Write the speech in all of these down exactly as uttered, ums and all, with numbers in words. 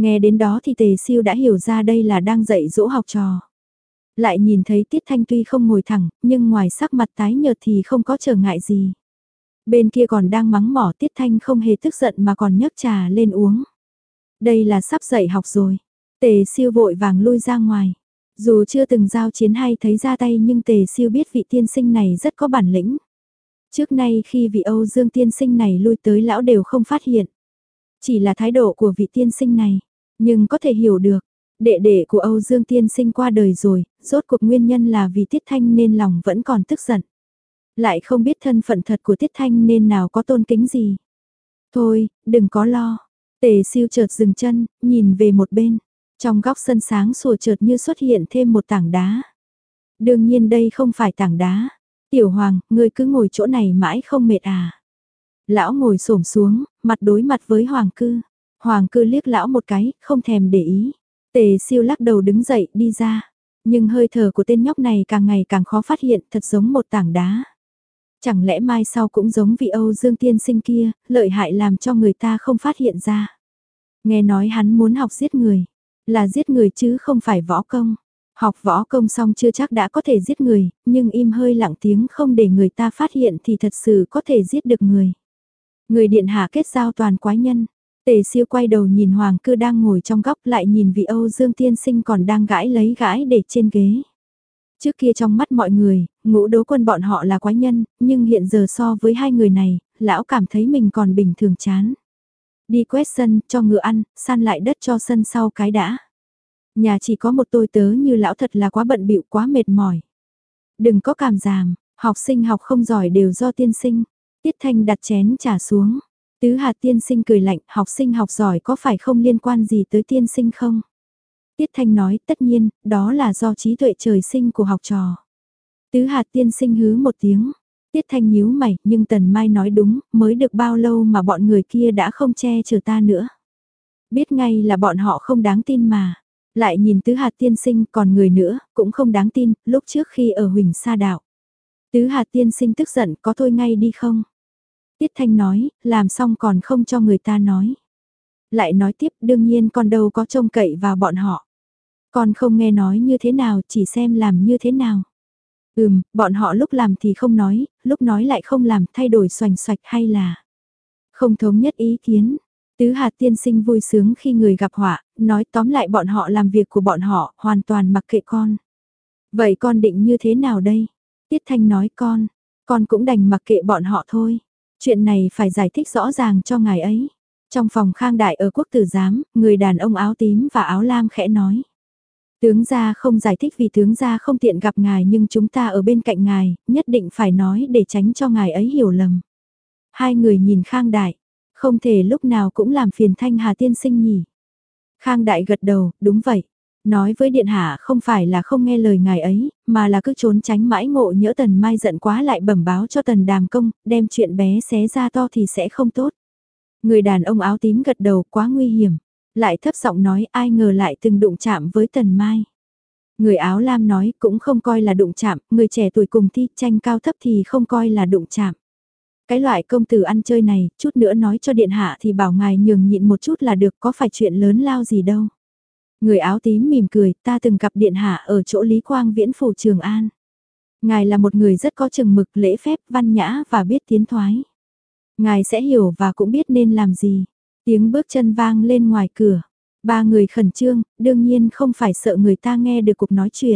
Nghe đến đó thì Tề Siêu đã hiểu ra đây là đang dạy dỗ học trò. Lại nhìn thấy Tiết Thanh tuy không ngồi thẳng, nhưng ngoài sắc mặt tái nhợt thì không có trở ngại gì. Bên kia còn đang mắng mỏ, Tiết Thanh không hề tức giận mà còn nhấc trà lên uống. Đây là sắp dạy học rồi. Tề Siêu vội vàng lui ra ngoài. Dù chưa từng giao chiến hay thấy ra tay nhưng Tề Siêu biết vị tiên sinh này rất có bản lĩnh. Trước nay khi vị Âu Dương tiên sinh này lui tới lão đều không phát hiện. Chỉ là thái độ của vị tiên sinh này, nhưng có thể hiểu được. Đệ đệ của Âu Dương tiên sinh qua đời rồi, rốt cuộc nguyên nhân là vì Tiết Thanh nên lòng vẫn còn tức giận. Lại không biết thân phận thật của Tiết Thanh nên nào có tôn kính gì. Thôi, đừng có lo. Tề Siêu chợt dừng chân, nhìn về một bên. Trong góc sân sáng sủa chợt như xuất hiện thêm một tảng đá. Đương nhiên đây không phải tảng đá. Tiểu Hoàng, ngươi cứ ngồi chỗ này mãi không mệt à? Lão ngồi xổm xuống, mặt đối mặt với Hoàng Cư. Hoàng Cư liếc lão một cái, không thèm để ý. Tề Siêu lắc đầu đứng dậy đi ra. Nhưng hơi thở của tên nhóc này càng ngày càng khó phát hiện, thật giống một tảng đá. Chẳng lẽ mai sau cũng giống vị Âu Dương tiên sinh kia, lợi hại làm cho người ta không phát hiện ra. Nghe nói hắn muốn học giết người, là giết người chứ không phải võ công. Học võ công xong chưa chắc đã có thể giết người, nhưng im hơi lặng tiếng không để người ta phát hiện thì thật sự có thể giết được người. Người điện hạ kết giao toàn quái nhân. Tề Siêu quay đầu nhìn Hoàng Cư đang ngồi trong góc, lại nhìn vị Âu Dương tiên sinh còn đang gãi lấy gãi để trên ghế. Trước kia trong mắt mọi người, Ngũ Đố Quân bọn họ là quái nhân, nhưng hiện giờ so với hai người này, lão cảm thấy mình còn bình thường chán. Đi quét sân, cho ngựa ăn, san lại đất cho sân sau cái đã. Nhà chỉ có một tôi tớ như lão thật là quá bận bịu, quá mệt mỏi. Đừng có cảm giảm, học sinh học không giỏi đều do tiên sinh. Tiết Thanh đặt chén trà xuống. Tứ Hạt tiên sinh cười lạnh, học sinh học giỏi có phải không liên quan gì tới tiên sinh không? Tiết Thanh nói, tất nhiên, đó là do trí tuệ trời sinh của học trò. Tứ Hạt tiên sinh hứ một tiếng. Tiết Thanh nhíu mày, nhưng Tần Mai nói đúng, mới được bao lâu mà bọn người kia đã không che chở ta nữa. Biết ngay là bọn họ không đáng tin mà. Lại nhìn Tứ Hạt tiên sinh còn người nữa, cũng không đáng tin, lúc trước khi ở Huỳnh Sa Đạo. Tứ Hạt tiên sinh tức giận, có thôi ngay đi không? Tiết Thanh nói, làm xong còn không cho người ta nói. Lại nói tiếp, đương nhiên con đâu có trông cậy vào bọn họ. Con không nghe nói như thế nào, chỉ xem làm như thế nào. Ừm, bọn họ lúc làm thì không nói, lúc nói lại không làm, thay đổi xoành xoạch hay là không thống nhất ý kiến. Tứ Hạt tiên sinh vui sướng khi người gặp họa, nói tóm lại bọn họ làm việc của bọn họ, hoàn toàn mặc kệ con. Vậy con định như thế nào đây? Tiết Thanh nói con, con cũng đành mặc kệ bọn họ thôi. Chuyện này phải giải thích rõ ràng cho ngài ấy. Trong phòng Khang Đại ở Quốc Tử Giám, người đàn ông áo tím và áo lam khẽ nói. Tướng gia không giải thích vì tướng gia không tiện gặp ngài, nhưng chúng ta ở bên cạnh ngài, nhất định phải nói để tránh cho ngài ấy hiểu lầm. Hai người nhìn Khang Đại, không thể lúc nào cũng làm phiền Thanh Hà tiên sinh nhỉ. Khang Đại gật đầu, đúng vậy. Nói với điện hạ không phải là không nghe lời ngài ấy, mà là cứ trốn tránh mãi, ngộ nhỡ Tần Mai giận quá lại bẩm báo cho Tần Đàm Công, đem chuyện bé xé ra to thì sẽ không tốt. Người đàn ông áo tím gật đầu, quá nguy hiểm. Lại thấp giọng nói, ai ngờ lại từng đụng chạm với Tần Mai. Người áo lam nói, cũng không coi là đụng chạm, người trẻ tuổi cùng thi tranh cao thấp thì không coi là đụng chạm. Cái loại công tử ăn chơi này, chút nữa nói cho điện hạ thì bảo ngài nhường nhịn một chút là được, có phải chuyện lớn lao gì đâu. Người áo tím mỉm cười, ta từng gặp điện hạ ở chỗ Lý Quang Viễn phủ Trường An. Ngài là một người rất có chừng mực, lễ phép, văn nhã và biết tiến thoái. Ngài sẽ hiểu và cũng biết nên làm gì. Tiếng bước chân vang lên ngoài cửa. Ba người khẩn trương, đương nhiên không phải sợ người ta nghe được cuộc nói chuyện.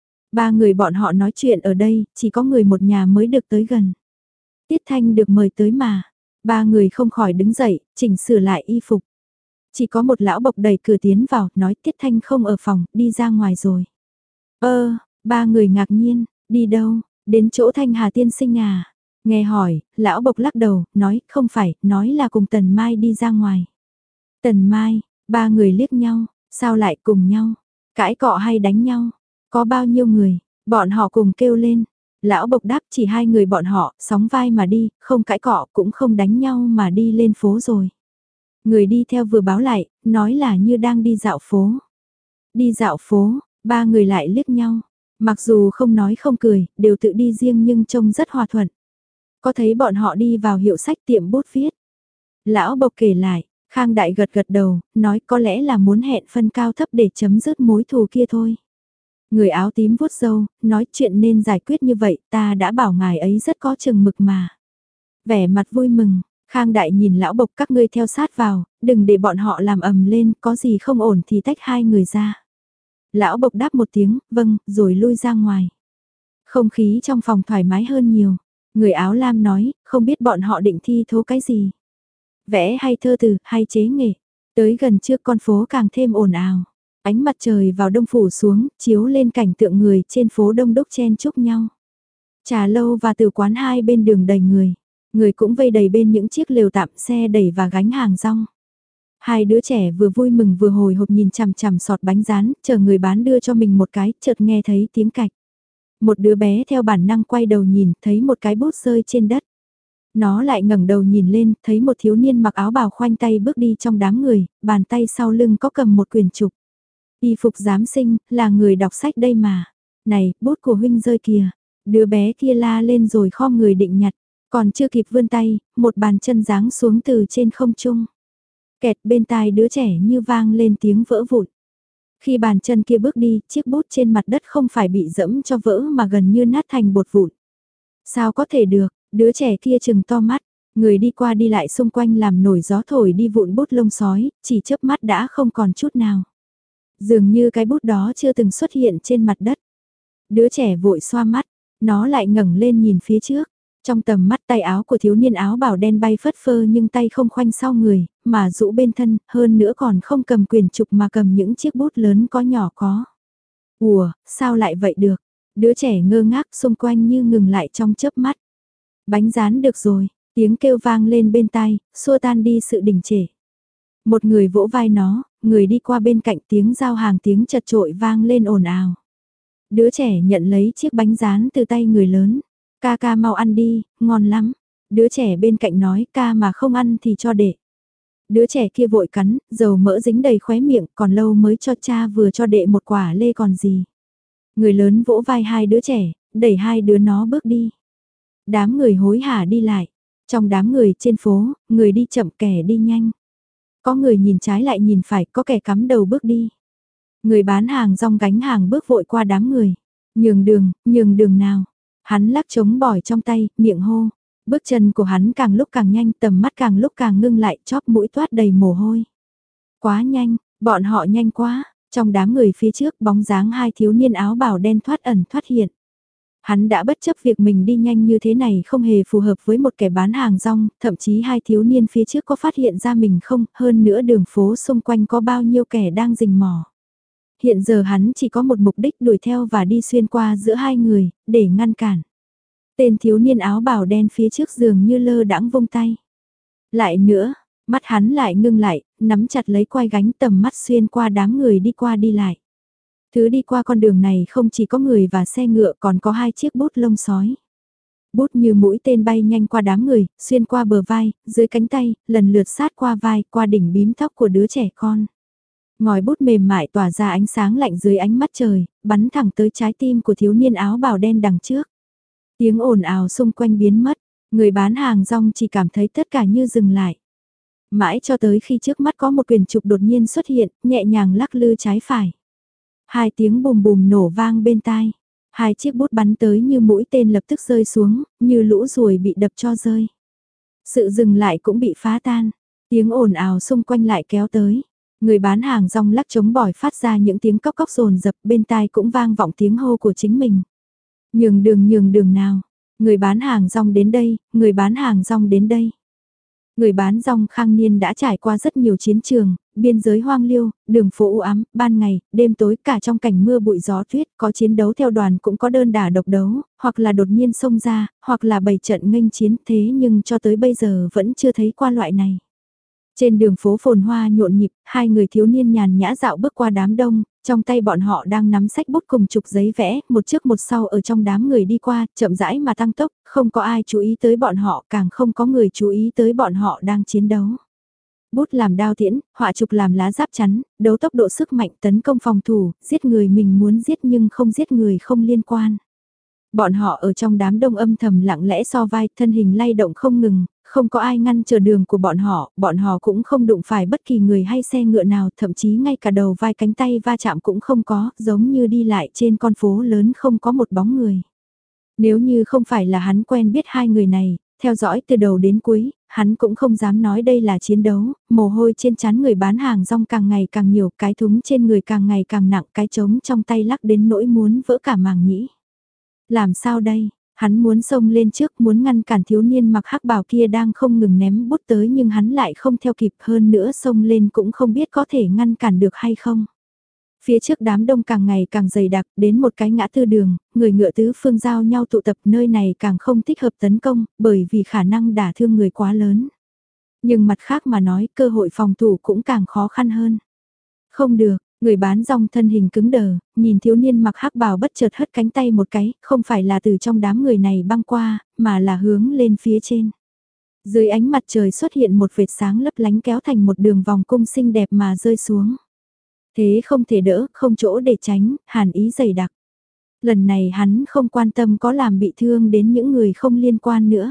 Ba người bọn họ nói chuyện ở đây, chỉ có người một nhà mới được tới gần. Tiết Thanh được mời tới mà. Ba người không khỏi đứng dậy, chỉnh sửa lại y phục. Chỉ có một lão bộc đẩy cửa tiến vào, nói Tiết Thanh không ở phòng, đi ra ngoài rồi. Ơ, ba người ngạc nhiên, đi đâu, đến chỗ Thanh Hà tiên sinh à? Nghe hỏi, lão bộc lắc đầu, nói không phải, nói là cùng Tần Mai đi ra ngoài. Tần Mai, ba người liếc nhau, sao lại cùng nhau? Cãi cọ hay đánh nhau? Có bao nhiêu người? Bọn họ cùng kêu lên. Lão bộc đáp chỉ hai người bọn họ, sóng vai mà đi, không cãi cọ cũng không đánh nhau mà đi lên phố rồi. Người đi theo vừa báo lại, nói là như đang đi dạo phố. Đi dạo phố, ba người lại liếc nhau. Mặc dù không nói không cười, đều tự đi riêng nhưng trông rất hòa thuận. Có thấy bọn họ đi vào hiệu sách tiệm bút viết. Lão bộc kể lại, Khang Đại gật gật đầu, nói có lẽ là muốn hẹn phân cao thấp để chấm dứt mối thù kia thôi. Người áo tím vuốt râu, nói chuyện nên giải quyết như vậy, ta đã bảo ngài ấy rất có chừng mực mà. Vẻ mặt vui mừng, Khang Đại nhìn lão Bộc các ngươi theo sát vào, đừng để bọn họ làm ầm lên, có gì không ổn thì tách hai người ra. Lão Bộc đáp một tiếng, vâng, rồi lui ra ngoài. Không khí trong phòng thoải mái hơn nhiều. Người áo lam nói, không biết bọn họ định thi thố cái gì. Vẽ hay thơ từ, hay chế nghệ. Tới gần trước con phố càng thêm ồn ào. Ánh mặt trời vào đông phủ xuống, chiếu lên cảnh tượng người trên phố đông đúc chen chúc nhau. Trà lâu và từ quán hai bên đường đầy người. Người cũng vây đầy bên những chiếc lều tạm xe đẩy và gánh hàng rong. Hai đứa trẻ vừa vui mừng vừa hồi hộp nhìn chằm chằm sọt bánh rán, chờ người bán đưa cho mình một cái, chợt nghe thấy tiếng cạch. Một đứa bé theo bản năng quay đầu nhìn, thấy một cái bút rơi trên đất. Nó lại ngẩng đầu nhìn lên, thấy một thiếu niên mặc áo bào khoanh tay bước đi trong đám người, bàn tay sau lưng có cầm một quyển trục. Y phục giám sinh, là người đọc sách đây mà. Này, bút của huynh rơi kìa. Đứa bé kia la lên rồi khom người định nhặt. Còn chưa kịp vươn tay, một bàn chân giáng xuống từ trên không trung. Kẹt bên tai đứa trẻ như vang lên tiếng vỡ vụn. Khi bàn chân kia bước đi, chiếc bút trên mặt đất không phải bị dẫm cho vỡ mà gần như nát thành bột vụn. Sao có thể được, đứa trẻ kia chừng to mắt, người đi qua đi lại xung quanh làm nổi gió thổi đi vụn bút lông sói, chỉ chớp mắt đã không còn chút nào. Dường như cái bút đó chưa từng xuất hiện trên mặt đất. Đứa trẻ vội xoa mắt, nó lại ngẩng lên nhìn phía trước. Trong tầm mắt tay áo của thiếu niên áo bào đen bay phất phơ nhưng tay không khoanh sau người, mà rũ bên thân, hơn nữa còn không cầm quyền trục mà cầm những chiếc bút lớn có nhỏ có. Ủa, sao lại vậy được? Đứa trẻ ngơ ngác xung quanh như ngừng lại trong chớp mắt. Bánh rán được rồi, tiếng kêu vang lên bên tai, xua tan đi sự đình trệ. Một người vỗ vai nó, người đi qua bên cạnh tiếng giao hàng tiếng chật chội vang lên ồn ào. Đứa trẻ nhận lấy chiếc bánh rán từ tay người lớn. Ca ca mau ăn đi, ngon lắm. Đứa trẻ bên cạnh nói ca mà không ăn thì cho đệ. Đứa trẻ kia vội cắn, dầu mỡ dính đầy khóe miệng, còn lâu mới cho cha vừa cho đệ một quả lê còn gì. Người lớn vỗ vai hai đứa trẻ, đẩy hai đứa nó bước đi. Đám người hối hả đi lại. Trong đám người trên phố, người đi chậm kẻ đi nhanh. Có người nhìn trái lại nhìn phải, có kẻ cắm đầu bước đi. Người bán hàng rong gánh hàng bước vội qua đám người. Nhường đường, nhường đường nào. Hắn lắc trống bỏi trong tay, miệng hô. Bước chân của hắn càng lúc càng nhanh, tầm mắt càng lúc càng ngưng lại, chóp mũi toát đầy mồ hôi. Quá nhanh, bọn họ nhanh quá. Trong đám người phía trước bóng dáng hai thiếu niên áo bào đen thoát ẩn thoát hiện. Hắn đã bất chấp việc mình đi nhanh như thế này không hề phù hợp với một kẻ bán hàng rong, thậm chí hai thiếu niên phía trước có phát hiện ra mình không, hơn nữa đường phố xung quanh có bao nhiêu kẻ đang rình mò. Hiện giờ hắn chỉ có một mục đích đuổi theo và đi xuyên qua giữa hai người, để ngăn cản. Tên thiếu niên áo bào đen phía trước giường như lơ đãng vung tay. Lại nữa, mắt hắn lại ngưng lại, nắm chặt lấy quai gánh tầm mắt xuyên qua đám người đi qua đi lại. Thứ đi qua con đường này không chỉ có người và xe ngựa còn có hai chiếc bút lông sói. Bút như mũi tên bay nhanh qua đám người, xuyên qua bờ vai, dưới cánh tay, lần lượt sát qua vai, qua đỉnh bím tóc của đứa trẻ con. Ngòi bút mềm mại tỏa ra ánh sáng lạnh dưới ánh mắt trời, bắn thẳng tới trái tim của thiếu niên áo bào đen đằng trước. Tiếng ồn ào xung quanh biến mất, người bán hàng rong chỉ cảm thấy tất cả như dừng lại. Mãi cho tới khi trước mắt có một quyển trục đột nhiên xuất hiện, nhẹ nhàng lắc lư trái phải. Hai tiếng bùm bùm nổ vang bên tai. Hai chiếc bút bắn tới như mũi tên lập tức rơi xuống, như lũ ruồi bị đập cho rơi. Sự dừng lại cũng bị phá tan. Tiếng ồn ào xung quanh lại kéo tới. Người bán hàng rong lắc trống bỏi phát ra những tiếng cóc cóc rồn rập, bên tai cũng vang vọng tiếng hô của chính mình. Nhường đường nhường đường nào. Người bán hàng rong đến đây, người bán hàng rong đến đây. Người bán rong Khang Niên đã trải qua rất nhiều chiến trường, biên giới hoang liêu, đường phố u ám, ban ngày, đêm tối cả trong cảnh mưa bụi gió tuyết, có chiến đấu theo đoàn cũng có đơn đả độc đấu, hoặc là đột nhiên xông ra, hoặc là bày trận nghênh chiến, thế nhưng cho tới bây giờ vẫn chưa thấy qua loại này. Trên đường phố phồn hoa nhộn nhịp, hai người thiếu niên nhàn nhã dạo bước qua đám đông, trong tay bọn họ đang nắm sách bút cùng chục giấy vẽ, một trước một sau ở trong đám người đi qua, chậm rãi mà tăng tốc, không có ai chú ý tới bọn họ, càng không có người chú ý tới bọn họ đang chiến đấu. Bút làm đao tiễn, họa trục làm lá giáp chắn, đấu tốc độ sức mạnh tấn công phòng thủ, giết người mình muốn giết nhưng không giết người không liên quan. Bọn họ ở trong đám đông âm thầm lặng lẽ so vai, thân hình lay động không ngừng, không có ai ngăn chờ đường của bọn họ, bọn họ cũng không đụng phải bất kỳ người hay xe ngựa nào, thậm chí ngay cả đầu vai cánh tay va chạm cũng không có, giống như đi lại trên con phố lớn không có một bóng người. Nếu như không phải là hắn quen biết hai người này, theo dõi từ đầu đến cuối, hắn cũng không dám nói đây là chiến đấu, mồ hôi trên trán người bán hàng rong càng ngày càng nhiều, cái thúng trên người càng ngày càng nặng, cái trống trong tay lắc đến nỗi muốn vỡ cả màng nhĩ. Làm sao đây? Hắn muốn xông lên trước, muốn ngăn cản thiếu niên mặc hắc bào kia đang không ngừng ném bút tới nhưng hắn lại không theo kịp, hơn nữa xông lên cũng không biết có thể ngăn cản được hay không. Phía trước đám đông càng ngày càng dày đặc, đến một cái ngã tư đường, người ngựa tứ phương giao nhau tụ tập, nơi này càng không thích hợp tấn công, bởi vì khả năng đả thương người quá lớn. Nhưng mặt khác mà nói, cơ hội phòng thủ cũng càng khó khăn hơn. Không được, người bán rong thân hình cứng đờ, nhìn thiếu niên mặc hắc bào bất chợt hất cánh tay một cái, không phải là từ trong đám người này băng qua, mà là hướng lên phía trên. Dưới ánh mặt trời xuất hiện một vệt sáng lấp lánh kéo thành một đường vòng cung xinh đẹp mà rơi xuống. Thế không thể đỡ, không chỗ để tránh, hàn ý dày đặc. Lần này hắn không quan tâm có làm bị thương đến những người không liên quan nữa.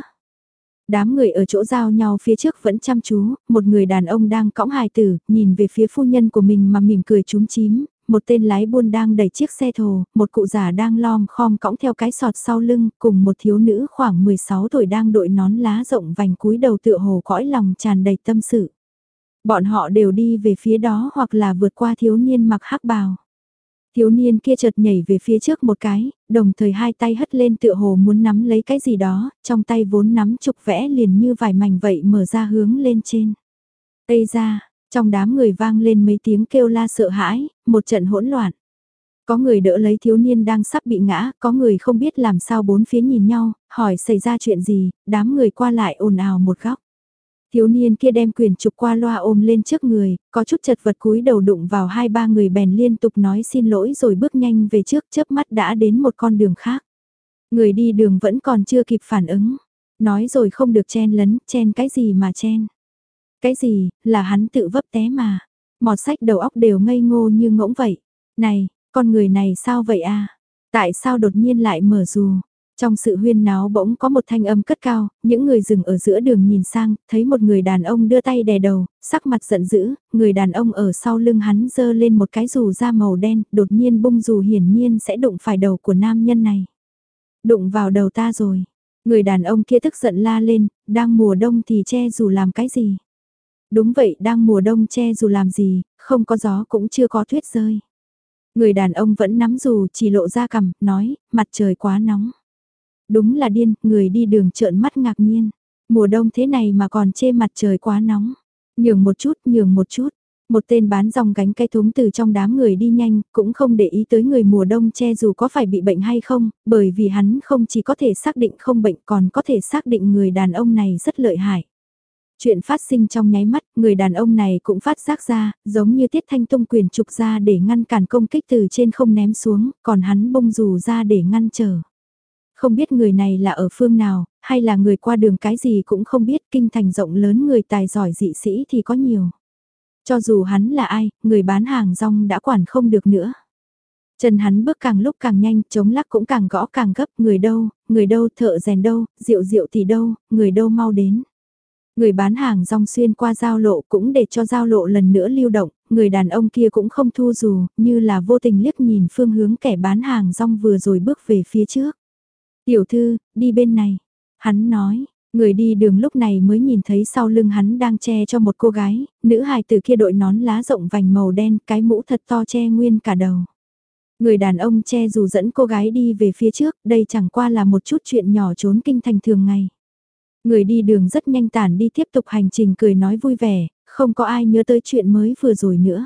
Đám người ở chỗ giao nhau phía trước vẫn chăm chú, một người đàn ông đang cõng hài tử, nhìn về phía phu nhân của mình mà mỉm cười chúm chím, một tên lái buôn đang đẩy chiếc xe thồ, một cụ già đang lom khom cõng theo cái sọt sau lưng, cùng một thiếu nữ khoảng mười sáu tuổi đang đội nón lá rộng vành cúi đầu tựa hồ cõi lòng tràn đầy tâm sự. Bọn họ đều đi về phía đó hoặc là vượt qua thiếu niên mặc hắc bào. Thiếu niên kia chợt nhảy về phía trước một cái, đồng thời hai tay hất lên tựa hồ muốn nắm lấy cái gì đó, trong tay vốn nắm trục vẽ liền như vài mảnh vậy mở ra hướng lên trên. Tây ra, trong đám người vang lên mấy tiếng kêu la sợ hãi, một trận hỗn loạn. Có người đỡ lấy thiếu niên đang sắp bị ngã, có người không biết làm sao bốn phía nhìn nhau, hỏi xảy ra chuyện gì, đám người qua lại ồn ào một góc. Thiếu niên kia đem quyển trục qua loa ôm lên trước người, có chút chật vật cúi đầu đụng vào hai ba người bèn liên tục nói xin lỗi rồi bước nhanh về trước, chớp mắt đã đến một con đường khác. Người đi đường vẫn còn chưa kịp phản ứng, nói rồi không được chen lấn, chen cái gì mà chen. Cái gì, là hắn tự vấp té mà. Mọt sách đầu óc đều ngây ngô như ngỗng vậy. Này, con người này sao vậy à? Tại sao đột nhiên lại mở dù? Trong sự huyên náo bỗng có một thanh âm cất cao, những người dừng ở giữa đường nhìn sang, thấy một người đàn ông đưa tay đè đầu, sắc mặt giận dữ, người đàn ông ở sau lưng hắn giơ lên một cái dù da màu đen, đột nhiên bung dù hiển nhiên sẽ đụng phải đầu của nam nhân này. Đụng vào đầu ta rồi. Người đàn ông kia tức giận la lên, đang mùa đông thì che dù làm cái gì? Đúng vậy, đang mùa đông che dù làm gì, không có gió cũng chưa có tuyết rơi. Người đàn ông vẫn nắm dù chỉ lộ ra cằm, nói, mặt trời quá nóng. Đúng là điên, người đi đường trợn mắt ngạc nhiên. Mùa đông thế này mà còn chê mặt trời quá nóng. Nhường một chút, nhường một chút. Một tên bán rong gánh cái thúng từ trong đám người đi nhanh, cũng không để ý tới người mùa đông che dù có phải bị bệnh hay không, bởi vì hắn không chỉ có thể xác định không bệnh còn có thể xác định người đàn ông này rất lợi hại. Chuyện phát sinh trong nháy mắt, người đàn ông này cũng phát giác ra, giống như Tiết Thanh tung quyền trục ra để ngăn cản công kích từ trên không ném xuống, còn hắn bung dù ra để ngăn trở. Không biết người này là ở phương nào, hay là người qua đường cái gì cũng không biết, kinh thành rộng lớn người tài giỏi dị sĩ thì có nhiều. Cho dù hắn là ai, người bán hàng rong đã quản không được nữa. Chân hắn bước càng lúc càng nhanh, chống lắc cũng càng gõ càng gấp, người đâu, người đâu, thợ rèn đâu, rượu rượu thì đâu, người đâu mau đến. Người bán hàng rong xuyên qua giao lộ cũng để cho giao lộ lần nữa lưu động, người đàn ông kia cũng không thu dù, như là vô tình liếc nhìn phương hướng kẻ bán hàng rong vừa rồi bước về phía trước. Tiểu thư, đi bên này. Hắn nói, người đi đường lúc này mới nhìn thấy sau lưng hắn đang che cho một cô gái, nữ hài tử kia đội nón lá rộng vành màu đen, cái mũ thật to che nguyên cả đầu. Người đàn ông che dù dẫn cô gái đi về phía trước, đây chẳng qua là một chút chuyện nhỏ trốn kinh thành thường ngày. Người đi đường rất nhanh tản đi tiếp tục hành trình cười nói vui vẻ, không có ai nhớ tới chuyện mới vừa rồi nữa.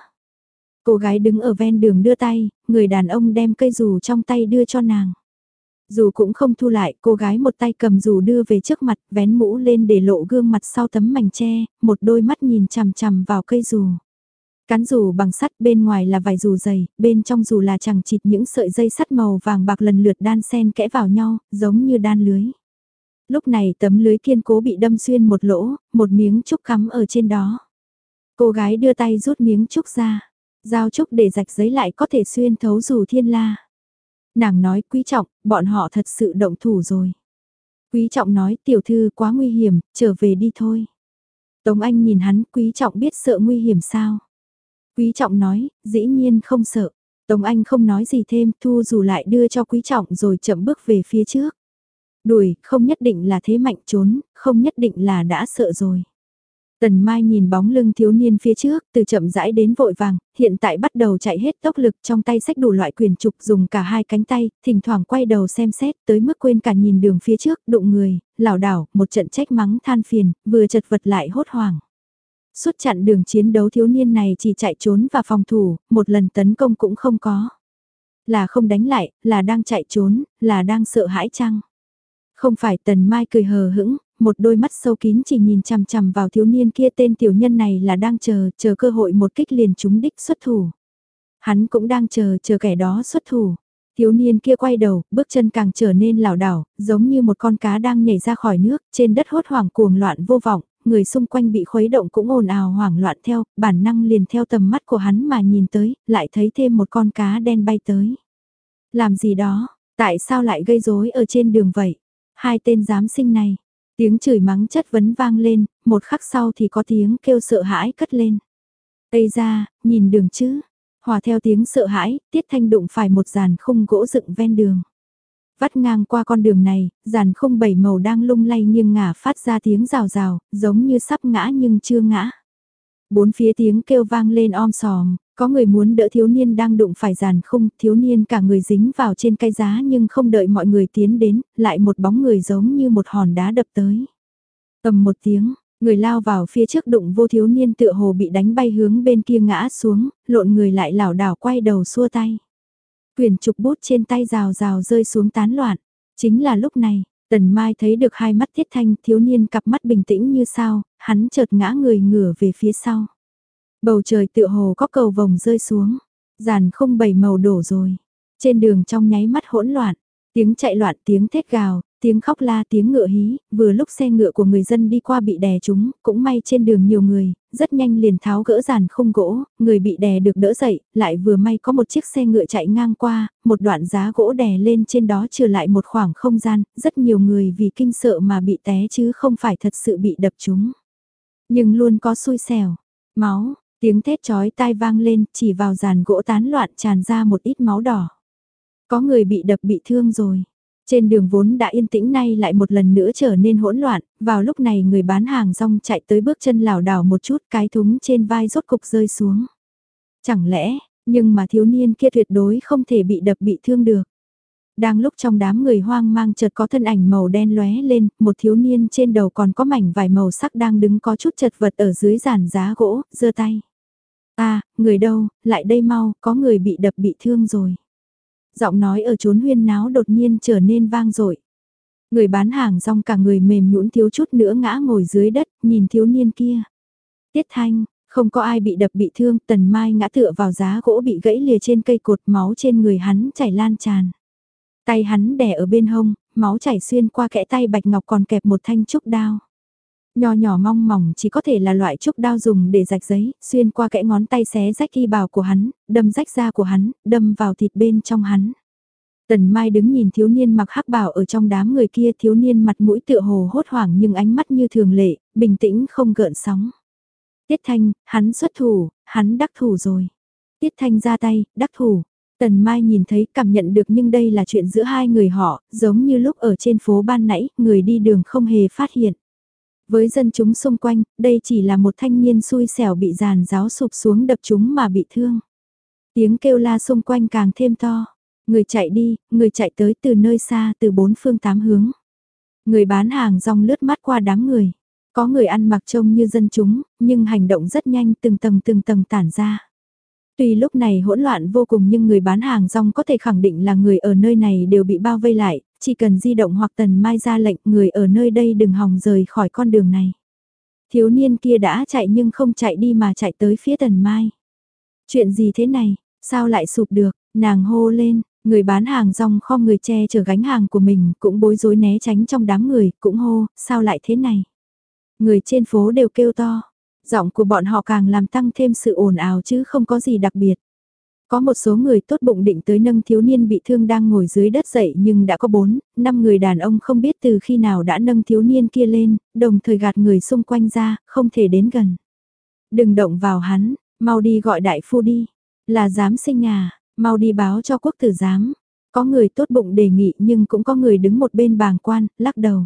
Cô gái đứng ở ven đường đưa tay, người đàn ông đem cây dù trong tay đưa cho nàng. Dù cũng không thu lại, cô gái một tay cầm dù đưa về trước mặt, vén mũ lên để lộ gương mặt sau tấm mảnh che, một đôi mắt nhìn chằm chằm vào cây dù. Cán dù bằng sắt, bên ngoài là vải dù dày, bên trong dù là chằng chịt những sợi dây sắt màu vàng bạc lần lượt đan xen kẽ vào nhau, giống như đan lưới. Lúc này tấm lưới kiên cố bị đâm xuyên một lỗ, một miếng trúc cắm ở trên đó. Cô gái đưa tay rút miếng trúc ra, dao trúc để rạch giấy lại có thể xuyên thấu dù thiên la. Nàng nói quý trọng, bọn họ thật sự động thủ rồi. Quý Trọng nói tiểu thư quá nguy hiểm, trở về đi thôi. Tống Anh nhìn hắn, Quý Trọng biết sợ nguy hiểm sao? Quý Trọng nói, dĩ nhiên không sợ. Tống Anh không nói gì thêm, thu dù lại đưa cho Quý Trọng rồi chậm bước về phía trước. Đuổi, không nhất định là thế mạnh trốn, không nhất định là đã sợ rồi. Tần Mai nhìn bóng lưng thiếu niên phía trước, từ chậm rãi đến vội vàng, hiện tại bắt đầu chạy hết tốc lực trong tay sách đủ loại quyền trục dùng cả hai cánh tay, thỉnh thoảng quay đầu xem xét tới mức quên cả nhìn đường phía trước, đụng người, lảo đảo, một trận trách mắng than phiền, vừa chật vật lại hốt hoảng. Suốt chặn đường chiến đấu thiếu niên này chỉ chạy trốn và phòng thủ, một lần tấn công cũng không có. Là không đánh lại, là đang chạy trốn, là đang sợ hãi chăng? Không phải. Tần Mai cười hờ hững, một đôi mắt sâu kín chỉ nhìn chằm chằm vào thiếu niên kia, tên tiểu nhân này là đang chờ, chờ cơ hội một kích liền trúng đích xuất thủ. Hắn cũng đang chờ, chờ kẻ đó xuất thủ. Thiếu niên kia quay đầu, bước chân càng trở nên lảo đảo, giống như một con cá đang nhảy ra khỏi nước, trên đất hốt hoảng cuồng loạn vô vọng, người xung quanh bị khuấy động cũng ồn ào hoảng loạn theo, bản năng liền theo tầm mắt của hắn mà nhìn tới, lại thấy thêm một con cá đen bay tới. Làm gì đó, tại sao lại gây rối ở trên đường vậy? Hai tên giám sinh này, tiếng chửi mắng chất vấn vang lên, một khắc sau thì có tiếng kêu sợ hãi cất lên. Ây ra, nhìn đường chứ. Hòa theo tiếng sợ hãi, Tiết Thanh đụng phải một dàn khung gỗ dựng ven đường. Vắt ngang qua con đường này, dàn khung bảy màu đang lung lay nghiêng ngả phát ra tiếng rào rào, giống như sắp ngã nhưng chưa ngã. Bốn phía tiếng kêu vang lên om sòm, có người muốn đỡ thiếu niên đang đụng phải dàn khung, thiếu niên cả người dính vào trên cây giá nhưng không đợi mọi người tiến đến, lại một bóng người giống như một hòn đá đập tới. Ầm một tiếng, người lao vào phía trước đụng vô thiếu niên tựa hồ bị đánh bay hướng bên kia ngã xuống, lộn người lại lảo đảo quay đầu xua tay. Quyển trục bút trên tay rào rào rơi xuống tán loạn. Chính là lúc này, Tần Mai thấy được hai mắt Tiết Thanh, thiếu niên cặp mắt bình tĩnh như sao, hắn chợt ngã người ngửa về phía sau. Bầu trời tựa hồ có cầu vồng rơi xuống, dàn không bảy màu đổ rồi. Trên đường trong nháy mắt hỗn loạn, tiếng chạy loạn, tiếng thét gào, tiếng khóc la, tiếng ngựa hí, vừa lúc xe ngựa của người dân đi qua bị đè trúng, cũng may trên đường nhiều người, rất nhanh liền tháo gỡ dàn khung gỗ, người bị đè được đỡ dậy, lại vừa may có một chiếc xe ngựa chạy ngang qua, một đoạn giá gỗ đè lên trên đó trừ lại một khoảng không gian, rất nhiều người vì kinh sợ mà bị té chứ không phải thật sự bị đập trúng. Nhưng luôn có xui xẻo, máu, tiếng thét chói tai vang lên, chỉ vào dàn gỗ tán loạn tràn ra một ít máu đỏ. Có người bị đập bị thương rồi. Trên đường vốn đã yên tĩnh nay lại một lần nữa trở nên hỗn loạn, vào lúc này người bán hàng rong chạy tới bước chân lảo đảo một chút, cái thúng trên vai rốt cục rơi xuống. Chẳng lẽ, nhưng mà thiếu niên kia tuyệt đối không thể bị đập bị thương được. Đang lúc trong đám người hoang mang chợt có thân ảnh màu đen lóe lên, một thiếu niên trên đầu còn có mảnh vải màu sắc đang đứng có chút chật vật ở dưới giàn giá gỗ, giơ tay. À, người đâu, lại đây mau, có người bị đập bị thương rồi. Giọng nói ở chốn huyên náo đột nhiên trở nên vang dội. Người bán hàng rong cả người mềm nhũn thiếu chút nữa ngã ngồi dưới đất, nhìn thiếu niên kia. Tiết Thanh, không có ai bị đập bị thương, Tần Mai ngã tựa vào giá gỗ bị gãy lìa trên cây cột, máu trên người hắn chảy lan tràn. Tay hắn đè ở bên hông, máu chảy xuyên qua kẽ tay bạch ngọc còn kẹp một thanh trúc đao. Nho nhỏ mong mỏng chỉ có thể là loại trúc đao dùng để rạch giấy, xuyên qua kẽ ngón tay xé rách y bào của hắn, đâm rách da của hắn, đâm vào thịt bên trong hắn. Tần Mai đứng nhìn thiếu niên mặc hắc bào ở trong đám người kia, thiếu niên mặt mũi tựa hồ hốt hoảng nhưng ánh mắt như thường lệ, bình tĩnh không gợn sóng. Tiết Thanh, hắn xuất thủ, hắn đắc thủ rồi. Tiết Thanh ra tay, đắc thủ. Tần Mai nhìn thấy, cảm nhận được, nhưng đây là chuyện giữa hai người họ, giống như lúc ở trên phố ban nãy, người đi đường không hề phát hiện. Với dân chúng xung quanh, đây chỉ là một thanh niên xui xẻo bị giàn giáo sụp xuống đập chúng mà bị thương. Tiếng kêu la xung quanh càng thêm to. Người chạy đi, người chạy tới từ nơi xa, từ bốn phương tám hướng. Người bán hàng rong lướt mắt qua đám người. Có người ăn mặc trông như dân chúng, nhưng hành động rất nhanh, từng tầng từng tầng tản ra. Tuy lúc này hỗn loạn vô cùng nhưng người bán hàng rong có thể khẳng định là người ở nơi này đều bị bao vây lại, chỉ cần di động hoặc Tần Mai ra lệnh người ở nơi đây đừng hòng rời khỏi con đường này. Thiếu niên kia đã chạy nhưng không chạy đi mà chạy tới phía Tần Mai. Chuyện gì thế này, sao lại sụp được, nàng hô lên, người bán hàng rong khom người che chở gánh hàng của mình cũng bối rối né tránh trong đám người, cũng hô, sao lại thế này. Người trên phố đều kêu to. Giọng của bọn họ càng làm tăng thêm sự ồn ào chứ không có gì đặc biệt. Có một số người tốt bụng định tới nâng thiếu niên bị thương đang ngồi dưới đất dậy nhưng đã có bốn, năm người đàn ông không biết từ khi nào đã nâng thiếu niên kia lên, đồng thời gạt người xung quanh ra, không thể đến gần. Đừng động vào hắn, mau đi gọi đại phu đi. Là giám sinh à, mau đi báo cho quốc tử giám. Có người tốt bụng đề nghị nhưng cũng có người đứng một bên bàng quan, lắc đầu.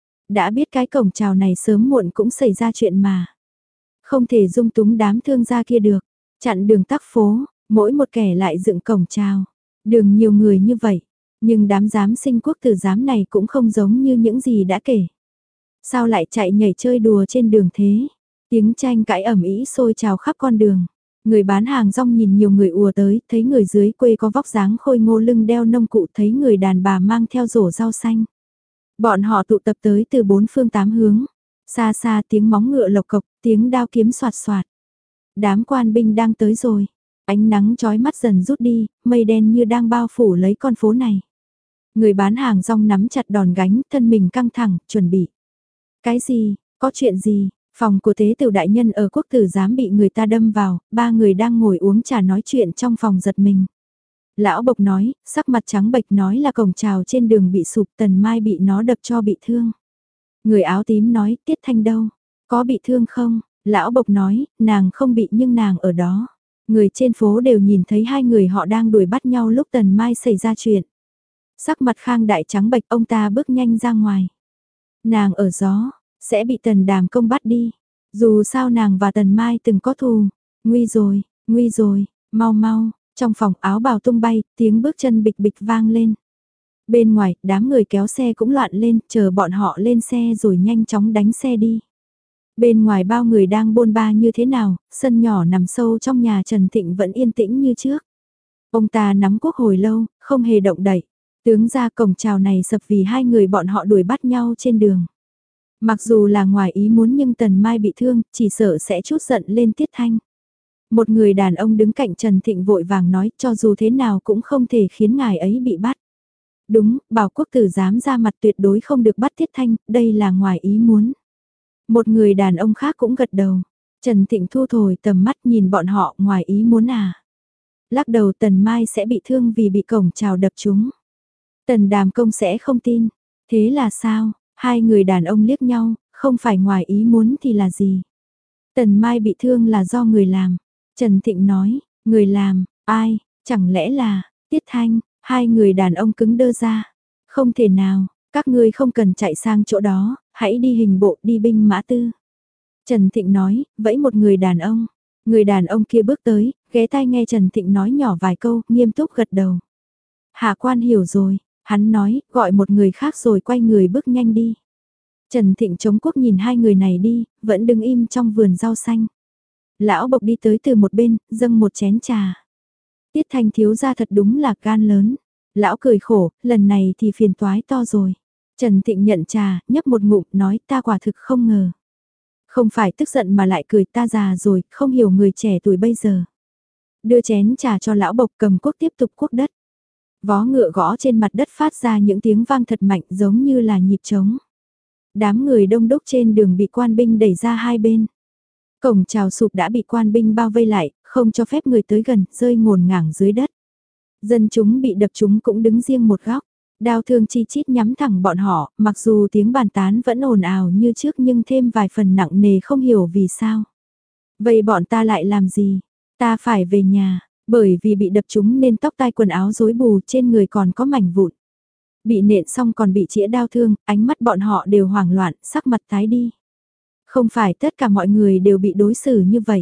Đã biết cái cổng chào này sớm muộn cũng xảy ra chuyện mà. Không thể dung túng đám thương gia kia được. Chặn đường tắc phố, mỗi một kẻ lại dựng cổng chào. Đường nhiều người như vậy, nhưng đám giám sinh quốc tử giám này cũng không giống như những gì đã kể. Sao lại chạy nhảy chơi đùa trên đường thế? Tiếng tranh cãi ầm ĩ xôi trào khắp con đường. Người bán hàng rong nhìn nhiều người ùa tới, thấy người dưới quê có vóc dáng khôi ngô lưng đeo nông cụ, thấy người đàn bà mang theo rổ rau xanh. Bọn họ tụ tập tới từ bốn phương tám hướng. Xa xa tiếng móng ngựa lộc cộc, tiếng đao kiếm soạt soạt. Đám quan binh đang tới rồi. Ánh nắng chói mắt dần rút đi, mây đen như đang bao phủ lấy con phố này. Người bán hàng rong nắm chặt đòn gánh, thân mình căng thẳng, chuẩn bị. Cái gì, có chuyện gì? Phòng của tế tiểu đại nhân ở quốc tử giám bị người ta đâm vào, ba người đang ngồi uống trà nói chuyện trong phòng giật mình. Lão Bộc nói, sắc mặt trắng bệch nói là cổng chào trên đường bị sụp, Tần Mai bị nó đập cho bị thương. Người áo tím nói, Tiết Thanh đâu? Có bị thương không? Lão Bộc nói, nàng không bị nhưng nàng ở đó. Người trên phố đều nhìn thấy hai người họ đang đuổi bắt nhau lúc Tần Mai xảy ra chuyện. Sắc mặt Khang Đại trắng bệch, ông ta bước nhanh ra ngoài. Nàng ở gió, sẽ bị Tần Đàm Công bắt đi. Dù sao nàng và Tần Mai từng có thù. Nguy rồi, nguy rồi, mau mau. Trong phòng áo bào tung bay, tiếng bước chân bịch bịch vang lên. Bên ngoài, đám người kéo xe cũng loạn lên, chờ bọn họ lên xe rồi nhanh chóng đánh xe đi. Bên ngoài bao người đang bôn ba như thế nào, sân nhỏ nằm sâu trong nhà Trần Thịnh vẫn yên tĩnh như trước. Ông ta nắm cuốc hồi lâu, không hề động đậy. Tướng ra cổng chào này sập vì hai người bọn họ đuổi bắt nhau trên đường. Mặc dù là ngoài ý muốn nhưng Tần Mai bị thương, chỉ sợ sẽ chút giận lên Tiết Thanh. Một người đàn ông đứng cạnh Trần Thịnh vội vàng nói cho dù thế nào cũng không thể khiến ngài ấy bị bắt. Đúng, bảo quốc tử dám ra mặt tuyệt đối không được bắt Tiết Thanh, đây là ngoài ý muốn. Một người đàn ông khác cũng gật đầu. Trần Thịnh thu thổi tầm mắt nhìn bọn họ ngoài ý muốn à. Lắc đầu Tần Mai sẽ bị thương vì bị cổng chào đập trúng. Tần Đàm Công sẽ không tin. Thế là sao? Hai người đàn ông liếc nhau, không phải ngoài ý muốn thì là gì? Tần Mai bị thương là do người làm. Trần Thịnh nói, người làm, ai, chẳng lẽ là, Tiết Thanh, hai người đàn ông cứng đơ ra. Không thể nào, các ngươi không cần chạy sang chỗ đó, hãy đi hình bộ đi binh mã tư. Trần Thịnh nói, vẫy một người đàn ông. Người đàn ông kia bước tới, ghé tai nghe Trần Thịnh nói nhỏ vài câu, nghiêm túc gật đầu. Hạ quan hiểu rồi, hắn nói, gọi một người khác rồi quay người bước nhanh đi. Trần Thịnh chống quốc nhìn hai người này đi, vẫn đứng im trong vườn rau xanh. Lão Bộc đi tới từ một bên, dâng một chén trà. Tiết Thanh thiếu gia thật đúng là gan lớn. Lão cười khổ, lần này thì phiền toái to rồi. Trần Thịnh nhận trà, nhấp một ngụm, nói ta quả thực không ngờ. Không phải tức giận mà lại cười ta già rồi, không hiểu người trẻ tuổi bây giờ. Đưa chén trà cho lão Bộc cầm cuốc tiếp tục cuốc đất. Vó ngựa gõ trên mặt đất phát ra những tiếng vang thật mạnh giống như là nhịp trống. Đám người đông đúc trên đường bị quan binh đẩy ra hai bên. Cổng chào sụp đã bị quan binh bao vây lại, không cho phép người tới gần, rơi ngổn ngang dưới đất. Dân chúng bị đập chúng cũng đứng riêng một góc. Đao thương chi chít nhắm thẳng bọn họ, mặc dù tiếng bàn tán vẫn ồn ào như trước nhưng thêm vài phần nặng nề không hiểu vì sao. Vậy bọn ta lại làm gì? Ta phải về nhà, bởi vì bị đập chúng nên tóc tai quần áo rối bù trên người còn có mảnh vụn. Bị nện xong còn bị chĩa đao thương, ánh mắt bọn họ đều hoảng loạn, sắc mặt tái đi. Không phải tất cả mọi người đều bị đối xử như vậy.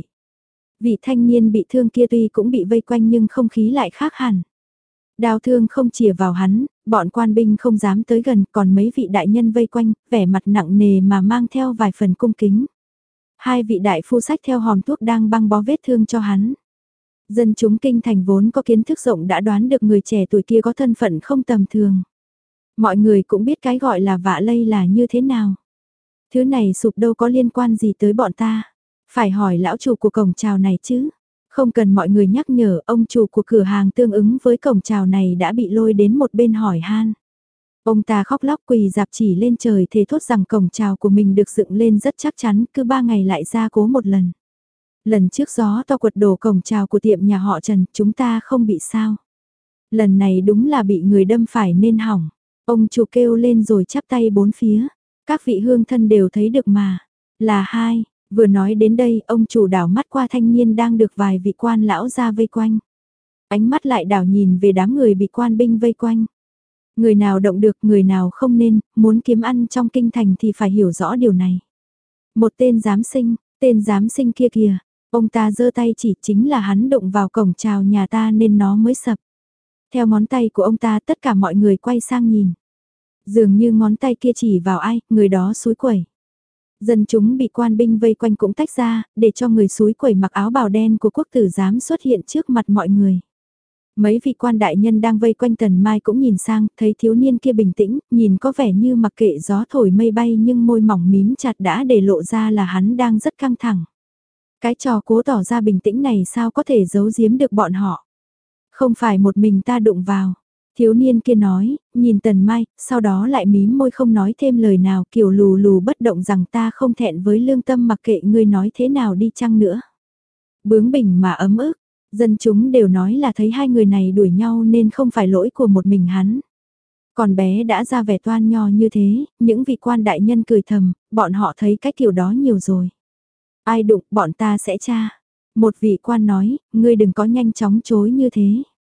Vị thanh niên bị thương kia tuy cũng bị vây quanh nhưng không khí lại khác hẳn. Đao thương không chìa vào hắn, bọn quan binh không dám tới gần, còn mấy vị đại nhân vây quanh, vẻ mặt nặng nề mà mang theo vài phần cung kính. Hai vị đại phu sách theo hòm thuốc đang băng bó vết thương cho hắn. Dân chúng kinh thành vốn có kiến thức rộng đã đoán được người trẻ tuổi kia có thân phận không tầm thường. Mọi người cũng biết cái gọi là vạ lây là như thế nào. Thứ này sụp đâu có liên quan gì tới bọn ta. Phải hỏi lão chủ của cổng chào này chứ. Không cần mọi người nhắc nhở, ông chủ của cửa hàng tương ứng với cổng chào này đã bị lôi đến một bên hỏi han. Ông ta khóc lóc quỳ dạp chỉ lên trời thề thốt rằng cổng chào của mình được dựng lên rất chắc chắn, cứ ba ngày lại ra cố một lần. Lần trước gió to quật đổ cổng chào của tiệm nhà họ Trần, chúng ta không bị sao. Lần này đúng là bị người đâm phải nên hỏng. Ông chủ kêu lên rồi chắp tay bốn phía. Các vị hương thân đều thấy được mà. Là hai, vừa nói đến đây ông chủ đảo mắt qua thanh niên đang được vài vị quan lão ra vây quanh. Ánh mắt lại đảo nhìn về đám người bị quan binh vây quanh. Người nào động được, người nào không nên, muốn kiếm ăn trong kinh thành thì phải hiểu rõ điều này. Một tên giám sinh, tên giám sinh kia kìa, ông ta giơ tay chỉ chính là hắn đụng vào cổng chào nhà ta nên nó mới sập. Theo ngón tay của ông ta tất cả mọi người quay sang nhìn. Dường như ngón tay kia chỉ vào ai, người đó xúi quẩy. Dân chúng bị quan binh vây quanh cũng tách ra, để cho người xúi quẩy mặc áo bào đen của quốc tử giám xuất hiện trước mặt mọi người. Mấy vị quan đại nhân đang vây quanh Tần Mai cũng nhìn sang, thấy thiếu niên kia bình tĩnh, nhìn có vẻ như mặc kệ gió thổi mây bay nhưng môi mỏng mím chặt đã để lộ ra là hắn đang rất căng thẳng. Cái trò cố tỏ ra bình tĩnh này sao có thể giấu giếm được bọn họ. Không phải một mình ta đụng vào. Thiếu niên kia nói, nhìn Tần Mai, sau đó lại mím môi không nói thêm lời nào, kiểu lù lù bất động rằng ta không thẹn với lương tâm mặc kệ ngươi nói thế nào đi chăng nữa. Bướng bỉnh mà ấm ức, dân chúng đều nói là thấy hai người này đuổi nhau nên không phải lỗi của một mình hắn. Còn bé đã ra vẻ toan nho như thế, những vị quan đại nhân cười thầm, bọn họ thấy cái kiểu đó nhiều rồi. Ai đụng, bọn ta sẽ tra. Một vị quan nói, ngươi đừng có nhanh chóng chối như thế.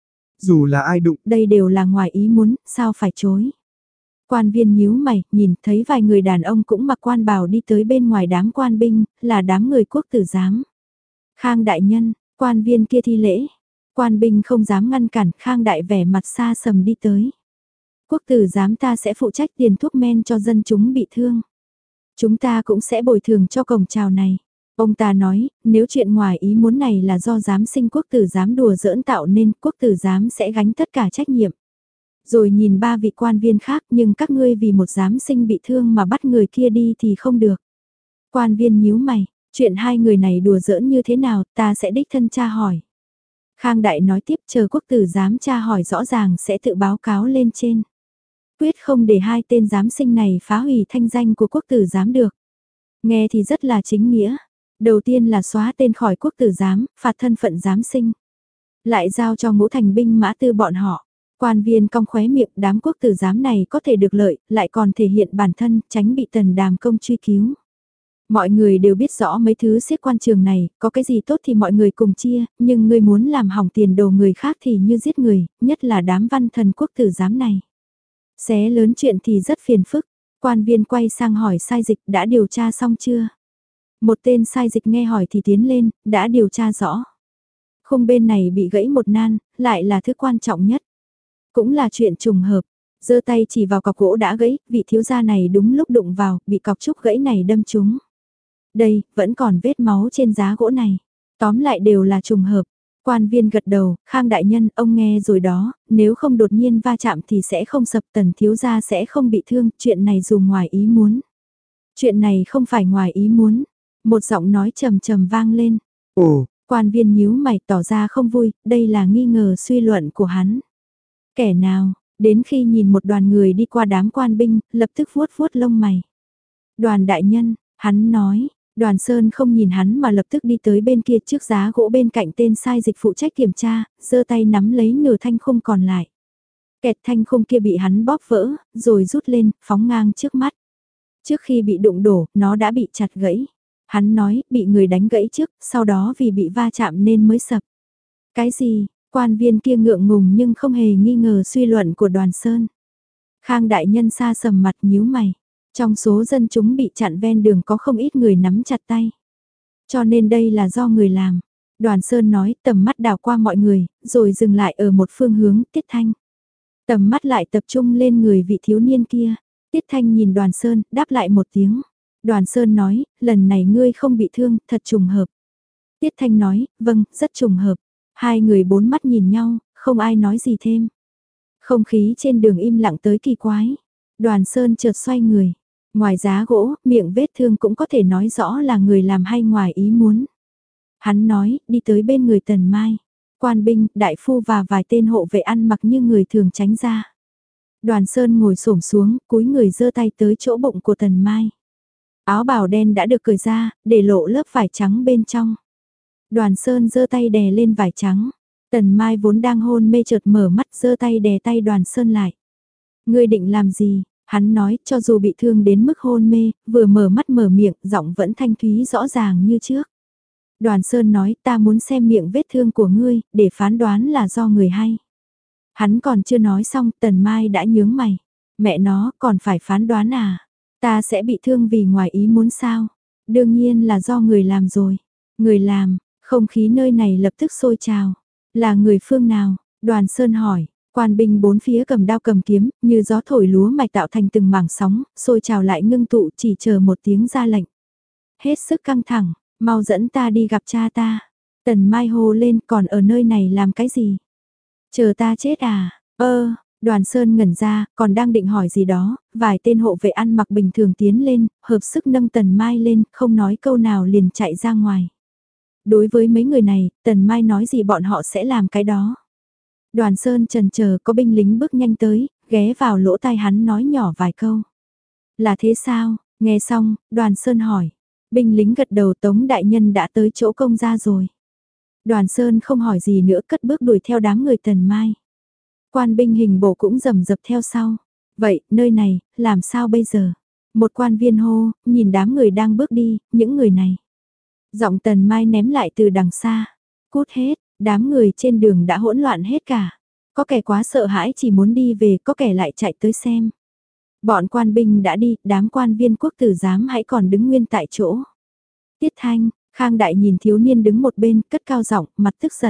Dù là ai đụng, đây đều là ngoài ý muốn, sao phải chối. Quan viên nhíu mày, nhìn thấy vài người đàn ông cũng mặc quan bào đi tới bên ngoài đám quan binh, là đám người quốc tử giám. Khang đại nhân, quan viên kia thi lễ. Quan binh không dám ngăn cản, Khang đại vẻ mặt xa sầm đi tới. Quốc tử giám ta sẽ phụ trách tiền thuốc men cho dân chúng bị thương. Chúng ta cũng sẽ bồi thường cho cổng chào này. Ông ta nói, nếu chuyện ngoài ý muốn này là do giám sinh quốc tử giám đùa giỡn tạo nên quốc tử giám sẽ gánh tất cả trách nhiệm. Rồi nhìn ba vị quan viên khác nhưng các ngươi vì một giám sinh bị thương mà bắt người kia đi thì không được. Quan viên nhíu mày, chuyện hai người này đùa giỡn như thế nào ta sẽ đích thân tra hỏi. Khang đại nói tiếp chờ quốc tử giám tra hỏi rõ ràng sẽ tự báo cáo lên trên. Quyết không để hai tên giám sinh này phá hủy thanh danh của quốc tử giám được. Nghe thì rất là chính nghĩa. Đầu tiên là xóa tên khỏi quốc tử giám, phạt thân phận giám sinh. Lại giao cho ngũ thành binh mã tư bọn họ. Quan viên cong khóe miệng đám quốc tử giám này có thể được lợi, lại còn thể hiện bản thân, tránh bị Tần Đàm Công truy cứu. Mọi người đều biết rõ mấy thứ xếp quan trường này, có cái gì tốt thì mọi người cùng chia, nhưng người muốn làm hỏng tiền đồ người khác thì như giết người, nhất là đám văn thần quốc tử giám này. Xé lớn chuyện thì rất phiền phức, quan viên quay sang hỏi sai dịch đã điều tra xong chưa? Một tên sai dịch nghe hỏi thì tiến lên, đã điều tra rõ. Khung bên này bị gãy một nan, lại là thứ quan trọng nhất. Cũng là chuyện trùng hợp, giơ tay chỉ vào cọc gỗ đã gãy, vị thiếu gia này đúng lúc đụng vào, bị cọc trúc gãy này đâm trúng. Đây, vẫn còn vết máu trên giá gỗ này. Tóm lại đều là trùng hợp. Quan viên gật đầu, Khang đại nhân, ông nghe rồi đó, nếu không đột nhiên va chạm thì sẽ không sập, Tần thiếu gia sẽ không bị thương, chuyện này dù ngoài ý muốn. Chuyện này không phải ngoài ý muốn. Một giọng nói trầm trầm vang lên. ồ, quan viên nhíu mày tỏ ra không vui, đây là nghi ngờ suy luận của hắn. Kẻ nào, đến khi nhìn một đoàn người đi qua đám quan binh, lập tức vuốt vuốt lông mày. Đoàn đại nhân, hắn nói, Đoàn Sơn không nhìn hắn mà lập tức đi tới bên kia trước giá gỗ bên cạnh tên sai dịch phụ trách kiểm tra, giơ tay nắm lấy nửa thanh khung còn lại. Kẹt thanh khung kia bị hắn bóp vỡ, rồi rút lên, phóng ngang trước mắt. Trước khi bị đụng đổ, nó đã bị chặt gãy. Hắn nói, bị người đánh gãy trước, sau đó vì bị va chạm nên mới sập. Cái gì? Quan viên kia ngượng ngùng nhưng không hề nghi ngờ suy luận của Đoàn Sơn. Khang đại nhân xa sầm mặt nhíu mày. Trong số dân chúng bị chặn ven đường có không ít người nắm chặt tay. Cho nên đây là do người làm. Đoàn Sơn nói tầm mắt đảo qua mọi người, rồi dừng lại ở một phương hướng Tiết Thanh. Tầm mắt lại tập trung lên người vị thiếu niên kia. Tiết Thanh nhìn Đoàn Sơn, đáp lại một tiếng. Đoàn Sơn nói, lần này ngươi không bị thương, thật trùng hợp. Tiết Thanh nói, vâng, rất trùng hợp. Hai người bốn mắt nhìn nhau, không ai nói gì thêm. Không khí trên đường im lặng tới kỳ quái. Đoàn Sơn chợt xoay người. Ngoài giá gỗ, miệng vết thương cũng có thể nói rõ là người làm hay ngoài ý muốn. Hắn nói, đi tới bên người Tần Mai. Quan binh, đại phu và vài tên hộ vệ ăn mặc như người thường tránh ra. Đoàn Sơn ngồi xổm xuống, cúi người giơ tay tới chỗ bụng của Tần Mai. Áo bào đen đã được cởi ra, để lộ lớp vải trắng bên trong. Đoàn Sơn giơ tay đè lên vải trắng. Tần Mai vốn đang hôn mê chợt mở mắt giơ tay đè tay Đoàn Sơn lại. Ngươi định làm gì? Hắn nói cho dù bị thương đến mức hôn mê, vừa mở mắt mở miệng, giọng vẫn thanh thúy rõ ràng như trước. Đoàn Sơn nói ta muốn xem miệng vết thương của ngươi, để phán đoán là do người hay. Hắn còn chưa nói xong, Tần Mai đã nhướng mày. Mẹ nó còn phải phán đoán à? Ta sẽ bị thương vì ngoài ý muốn sao? Đương nhiên là do người làm rồi. Người làm, không khí nơi này lập tức sôi trào. Là người phương nào? Đoàn Sơn hỏi. Quan binh bốn phía cầm đao cầm kiếm, như gió thổi lúa mạch tạo thành từng mảng sóng, sôi trào lại ngưng tụ chỉ chờ một tiếng ra lệnh. Hết sức căng thẳng, mau dẫn ta đi gặp cha ta. Tần Mai hô lên còn ở nơi này làm cái gì? Chờ ta chết à? Ơ, Đoàn Sơn ngẩn ra, còn đang định hỏi gì đó, vài tên hộ vệ ăn mặc bình thường tiến lên, hợp sức nâng Tần Mai lên, không nói câu nào liền chạy ra ngoài. Đối với mấy người này, Tần Mai nói gì bọn họ sẽ làm cái đó. Đoàn Sơn chần chờ có binh lính bước nhanh tới, ghé vào lỗ tai hắn nói nhỏ vài câu. Là thế sao? Nghe xong, Đoàn Sơn hỏi. Binh lính gật đầu Tống đại nhân đã tới chỗ công gia rồi. Đoàn Sơn không hỏi gì nữa cất bước đuổi theo đám người Tần Mai. Quan binh hình bộ cũng rầm rập theo sau. Vậy, nơi này, làm sao bây giờ? Một quan viên hô, nhìn đám người đang bước đi, những người này. Giọng Tần Mai ném lại từ đằng xa. Cút hết, đám người trên đường đã hỗn loạn hết cả. Có kẻ quá sợ hãi chỉ muốn đi về, có kẻ lại chạy tới xem. Bọn quan binh đã đi, đám quan viên quốc tử giám hãy còn đứng nguyên tại chỗ. Tiết Thanh, Khang Đại nhìn thiếu niên đứng một bên, cất cao giọng, mặt tức giận.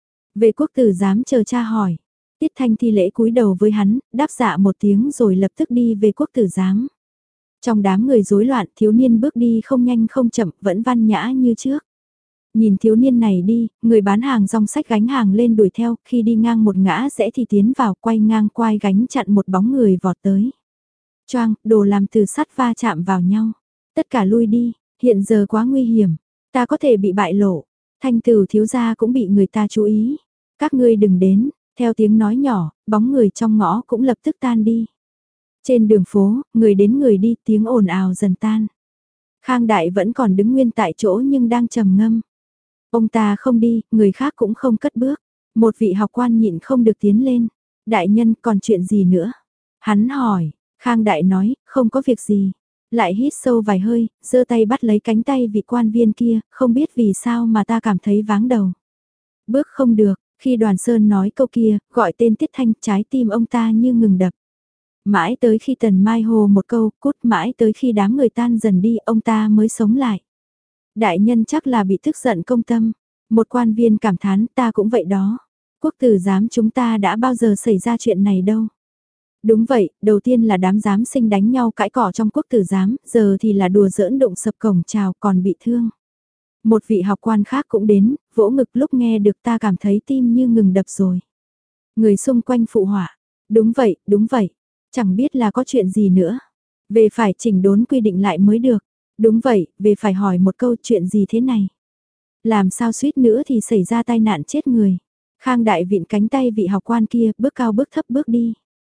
Về quốc tử giám chờ cha hỏi. Tiết Thanh thi lễ cúi đầu với hắn, đáp dạ một tiếng rồi lập tức đi về quốc tử giám. Trong đám người rối loạn, thiếu niên bước đi không nhanh không chậm, vẫn văn nhã như trước. Nhìn thiếu niên này đi, người bán hàng rong sách gánh hàng lên đuổi theo, khi đi ngang một ngã rẽ thì tiến vào quay ngang quai gánh chặn một bóng người vọt tới. Choang, đồ làm từ sắt va chạm vào nhau. Tất cả lui đi, hiện giờ quá nguy hiểm, ta có thể bị bại lộ. Thanh tử thiếu gia cũng bị người ta chú ý. Các ngươi đừng đến, theo tiếng nói nhỏ, bóng người trong ngõ cũng lập tức tan đi. Trên đường phố, người đến người đi tiếng ồn ào dần tan. Khang Đại vẫn còn đứng nguyên tại chỗ nhưng đang trầm ngâm. Ông ta không đi, người khác cũng không cất bước. Một vị học quan nhịn không được tiến lên. Đại nhân còn chuyện gì nữa? Hắn hỏi, Khang Đại nói, không có việc gì. Lại hít sâu vài hơi, giơ tay bắt lấy cánh tay vị quan viên kia, không biết vì sao mà ta cảm thấy váng đầu. Bước không được, khi Đoàn Sơn nói câu kia, gọi tên Tiết Thanh, trái tim ông ta như ngừng đập. Mãi tới khi Tần Mai hồ một câu, cút mãi tới khi đám người tan dần đi, ông ta mới sống lại. Đại nhân chắc là bị tức giận công tâm. Một quan viên cảm thán ta cũng vậy đó. Quốc tử giám chúng ta đã bao giờ xảy ra chuyện này đâu. Đúng vậy, đầu tiên là đám giám sinh đánh nhau cãi cỏ trong quốc tử giám, giờ thì là đùa giỡn đụng sập cổng chào còn bị thương. Một vị học quan khác cũng đến, vỗ ngực lúc nghe được ta cảm thấy tim như ngừng đập rồi. Người xung quanh phụ họa. Đúng vậy, đúng vậy. Chẳng biết là có chuyện gì nữa. Về phải chỉnh đốn quy định lại mới được. Đúng vậy, về phải hỏi một câu chuyện gì thế này. Làm sao suýt nữa thì xảy ra tai nạn chết người. Khang Đại vịn cánh tay vị học quan kia bước cao bước thấp bước đi.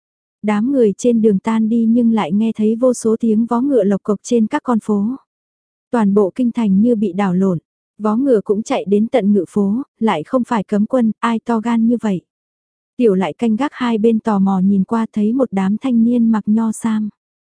Đám người trên đường tan đi nhưng lại nghe thấy vô số tiếng vó ngựa lộc cộc trên các con phố. Toàn bộ kinh thành như bị đảo lộn. Vó ngựa cũng chạy đến tận ngự phố, lại không phải cấm quân, ai to gan như vậy. Tiểu lại canh gác hai bên tò mò nhìn qua thấy một đám thanh niên mặc nho sam.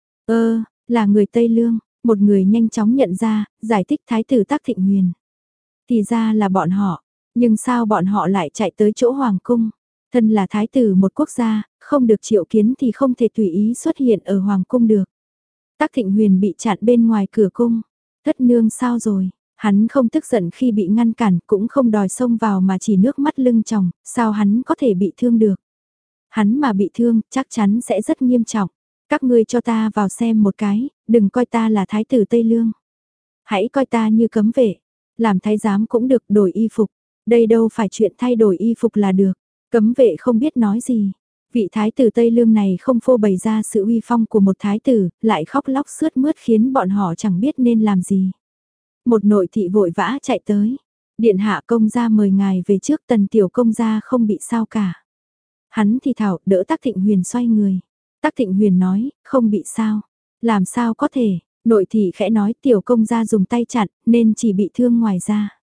Ơ, là người Tây Lương, một người nhanh chóng nhận ra, giải thích thái tử Tắc Thịnh Huyền. Thì ra là bọn họ, nhưng sao bọn họ lại chạy tới chỗ Hoàng Cung? Thân là thái tử một quốc gia, không được triệu kiến thì không thể tùy ý xuất hiện ở Hoàng Cung được. Tắc Thịnh Huyền bị chặn bên ngoài cửa cung. Thất nương sao rồi? Hắn không tức giận khi bị ngăn cản, cũng không đòi xông vào mà chỉ nước mắt lưng tròng, sao hắn có thể bị thương được? Hắn mà bị thương, chắc chắn sẽ rất nghiêm trọng. Các ngươi cho ta vào xem một cái, đừng coi ta là thái tử Tây Lương. Hãy coi ta như cấm vệ, làm thái giám cũng được đổi y phục. Đây đâu phải chuyện thay đổi y phục là được. Cấm vệ không biết nói gì. Vị thái tử Tây Lương này không phô bày ra sự uy phong của một thái tử, lại khóc lóc sướt mướt khiến bọn họ chẳng biết nên làm gì. Một nội thị vội vã chạy tới. Điện hạ công gia mời ngài về trước, Tần tiểu công gia không bị sao cả. Hắn thì thảo đỡ Tắc Thịnh Huyền xoay người. Tắc Thịnh Huyền nói, không bị sao. Làm sao có thể, nội thị khẽ nói tiểu công gia dùng tay chặn nên chỉ bị thương ngoài da.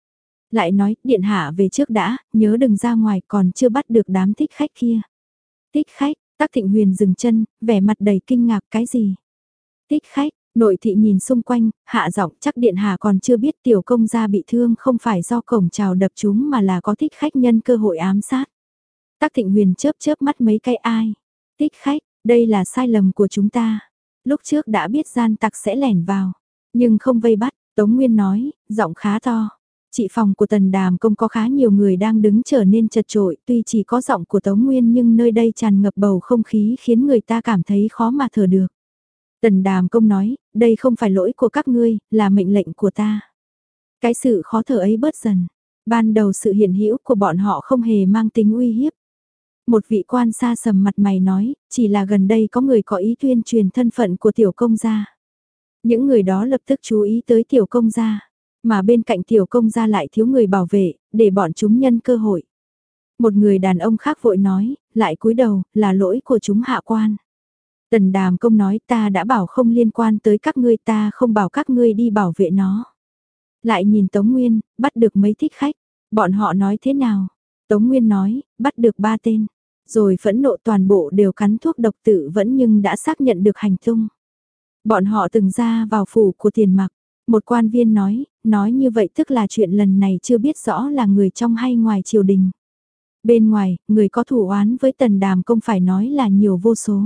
Lại nói, điện hạ về trước đã, nhớ đừng ra ngoài còn chưa bắt được đám thích khách kia. Thích khách, Tắc Thịnh Huyền dừng chân, vẻ mặt đầy kinh ngạc cái gì? Thích khách, nội thị nhìn xung quanh, hạ giọng chắc điện hạ còn chưa biết tiểu công gia bị thương không phải do cổng trào đập chúng mà là có thích khách nhân cơ hội ám sát. Tắc Thịnh Huyền chớp chớp mắt mấy cái ai. Thích khách, đây là sai lầm của chúng ta. Lúc trước đã biết gian tặc sẽ lẻn vào, nhưng không vây bắt, Tống Nguyên nói, giọng khá to. Chị phòng của Tần Đàm Công có khá nhiều người đang đứng trở nên chật chội, tuy chỉ có giọng của Tống Nguyên nhưng nơi đây tràn ngập bầu không khí khiến người ta cảm thấy khó mà thở được. Tần Đàm Công nói, đây không phải lỗi của các ngươi, là mệnh lệnh của ta. Cái sự khó thở ấy bớt dần. Ban đầu sự hiện hữu của bọn họ không hề mang tính uy hiếp. Một vị quan xa sầm mặt mày nói, chỉ là gần đây có người có ý tuyên truyền thân phận của tiểu công gia. Những người đó lập tức chú ý tới tiểu công gia, mà bên cạnh tiểu công gia lại thiếu người bảo vệ, để bọn chúng nhân cơ hội. Một người đàn ông khác vội nói, lại cúi đầu, là lỗi của chúng hạ quan. Tần Đàm Công nói ta đã bảo không liên quan tới các ngươi, ta không bảo các ngươi đi bảo vệ nó. Lại nhìn Tống Nguyên, bắt được mấy thích khách, bọn họ nói thế nào? Tống Nguyên nói, bắt được ba tên, rồi phẫn nộ toàn bộ đều cắn thuốc độc tự vẫn nhưng đã xác nhận được hành tung. Bọn họ từng ra vào phủ của Tiền Mặc, một quan viên nói, nói như vậy tức là chuyện lần này chưa biết rõ là người trong hay ngoài triều đình. Bên ngoài, người có thủ oán với Tần Đàm Công phải nói là nhiều vô số.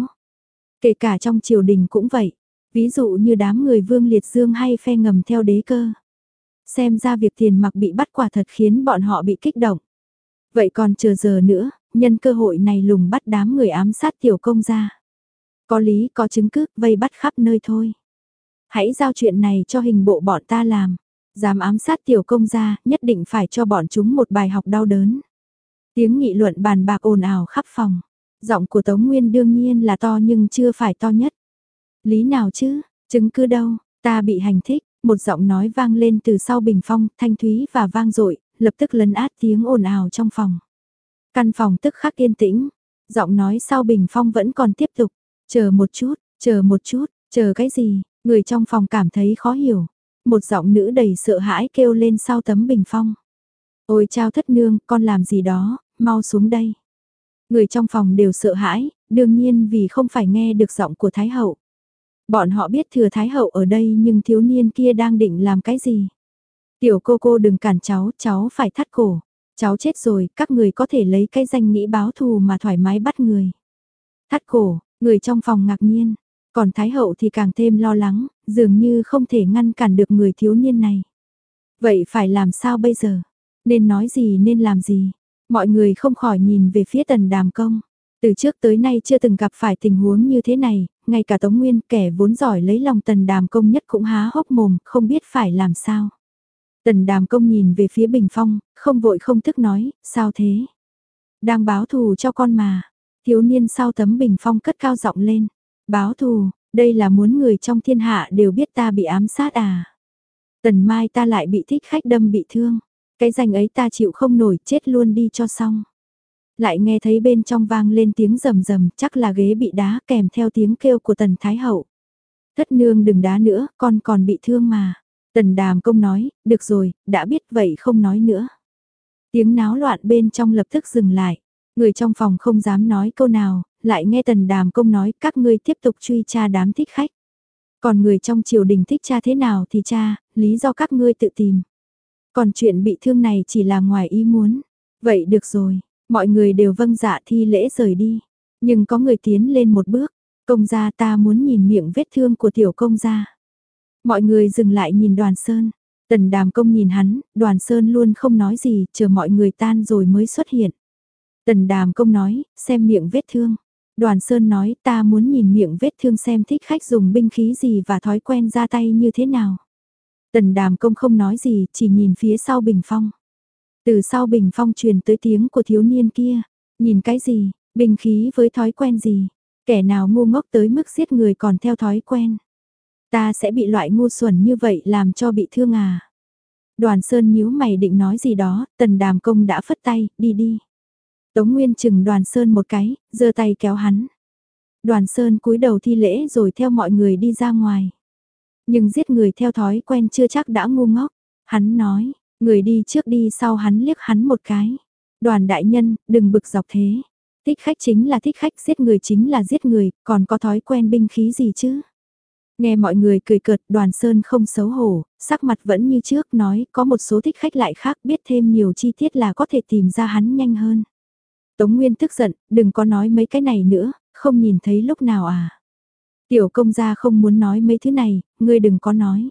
Kể cả trong triều đình cũng vậy, ví dụ như đám người Vương Liệt Dương hay phe ngầm theo đế cơ. Xem ra việc Tiền Mặc bị bắt quả thật khiến bọn họ bị kích động. Vậy còn chờ giờ nữa, nhân cơ hội này lùng bắt đám người ám sát tiểu công gia. Có lý có chứng cứ, vây bắt khắp nơi thôi. Hãy giao chuyện này cho hình bộ bọn ta làm. Dám ám sát tiểu công gia, nhất định phải cho bọn chúng một bài học đau đớn. Tiếng nghị luận bàn bạc ồn ào khắp phòng. Giọng của Tống Nguyên đương nhiên là to nhưng chưa phải to nhất. Lý nào chứ, chứng cứ đâu, ta bị hành thích. Một giọng nói vang lên từ sau bình phong, thanh thúy và vang dội, lập tức lấn át tiếng ồn ào trong phòng. Căn phòng tức khắc yên tĩnh, giọng nói sau bình phong vẫn còn tiếp tục. Chờ một chút, chờ một chút, chờ cái gì? Người trong phòng cảm thấy khó hiểu. Một giọng nữ đầy sợ hãi kêu lên sau tấm bình phong. Ôi chao thất nương, con làm gì đó, mau xuống đây. Người trong phòng đều sợ hãi, đương nhiên vì không phải nghe được giọng của Thái Hậu. Bọn họ biết thừa Thái Hậu ở đây nhưng thiếu niên kia đang định làm cái gì. Tiểu cô cô đừng cản cháu, cháu phải thắt cổ. Cháu chết rồi, các người có thể lấy cái danh nghĩ báo thù mà thoải mái bắt người. Thắt cổ, người trong phòng ngạc nhiên. Còn Thái Hậu thì càng thêm lo lắng, dường như không thể ngăn cản được người thiếu niên này. Vậy phải làm sao bây giờ? Nên nói gì nên làm gì? Mọi người không khỏi nhìn về phía Tần Đàm Công. Từ trước tới nay chưa từng gặp phải tình huống như thế này, ngay cả Tống Nguyên kẻ vốn giỏi lấy lòng Tần Đàm Công nhất cũng há hốc mồm, không biết phải làm sao. Tần Đàm Công nhìn về phía bình phong, không vội không thức nói, sao thế? Đang báo thù cho con mà. Thiếu niên sau tấm bình phong cất cao giọng lên. Báo thù, đây là muốn người trong thiên hạ đều biết ta bị ám sát à? Tần mai ta lại bị thích khách đâm bị thương. Cái danh ấy ta chịu không nổi, chết luôn đi cho xong. Lại nghe thấy bên trong vang lên tiếng rầm rầm, chắc là ghế bị đá kèm theo tiếng kêu của Tần Thái Hậu. Thất nương đừng đá nữa, con còn bị thương mà. Tần Đàm Công nói, được rồi, đã biết vậy không nói nữa. Tiếng náo loạn bên trong lập tức dừng lại. Người trong phòng không dám nói câu nào, lại nghe Tần Đàm Công nói các ngươi tiếp tục truy tra đám thích khách. Còn người trong triều đình thích tra thế nào thì tra, lý do các ngươi tự tìm. Còn chuyện bị thương này chỉ là ngoài ý muốn. Vậy được rồi, mọi người đều vâng dạ thi lễ rời đi. Nhưng có người tiến lên một bước, công gia ta muốn nhìn miệng vết thương của tiểu công gia. Mọi người dừng lại nhìn Đoàn Sơn. Tần Đàm Công nhìn hắn, Đoàn Sơn luôn không nói gì, chờ mọi người tan rồi mới xuất hiện. Tần Đàm Công nói, xem miệng vết thương. Đoàn Sơn nói, ta muốn nhìn miệng vết thương xem thích khách dùng binh khí gì và thói quen ra tay như thế nào. Tần Đàm Công không nói gì, chỉ nhìn phía sau bình phong. Từ sau bình phong truyền tới tiếng của thiếu niên kia. Nhìn cái gì, binh khí với thói quen gì? Kẻ nào ngu ngốc tới mức giết người còn theo thói quen? Ta sẽ bị loại ngu xuẩn như vậy làm cho bị thương à? Đoàn Sơn nhíu mày định nói gì đó, Tần Đàm Công đã phất tay, đi đi. Tống Nguyên chừng Đoàn Sơn một cái, giơ tay kéo hắn. Đoàn Sơn cúi đầu thi lễ rồi theo mọi người đi ra ngoài. Nhưng giết người theo thói quen chưa chắc đã ngu ngốc. Hắn nói, Người đi trước đi sau hắn liếc hắn một cái. Đoàn đại nhân, đừng bực dọc thế. Thích khách chính là thích khách, giết người chính là giết người, còn có thói quen binh khí gì chứ? Nghe mọi người cười cợt, Đoàn Sơn không xấu hổ, sắc mặt vẫn như trước nói có một số thích khách lại khác, biết thêm nhiều chi tiết là có thể tìm ra hắn nhanh hơn. Tống Nguyên tức giận, đừng có nói mấy cái này nữa, không nhìn thấy lúc nào à. Tiểu công gia không muốn nói mấy thứ này, ngươi đừng có nói.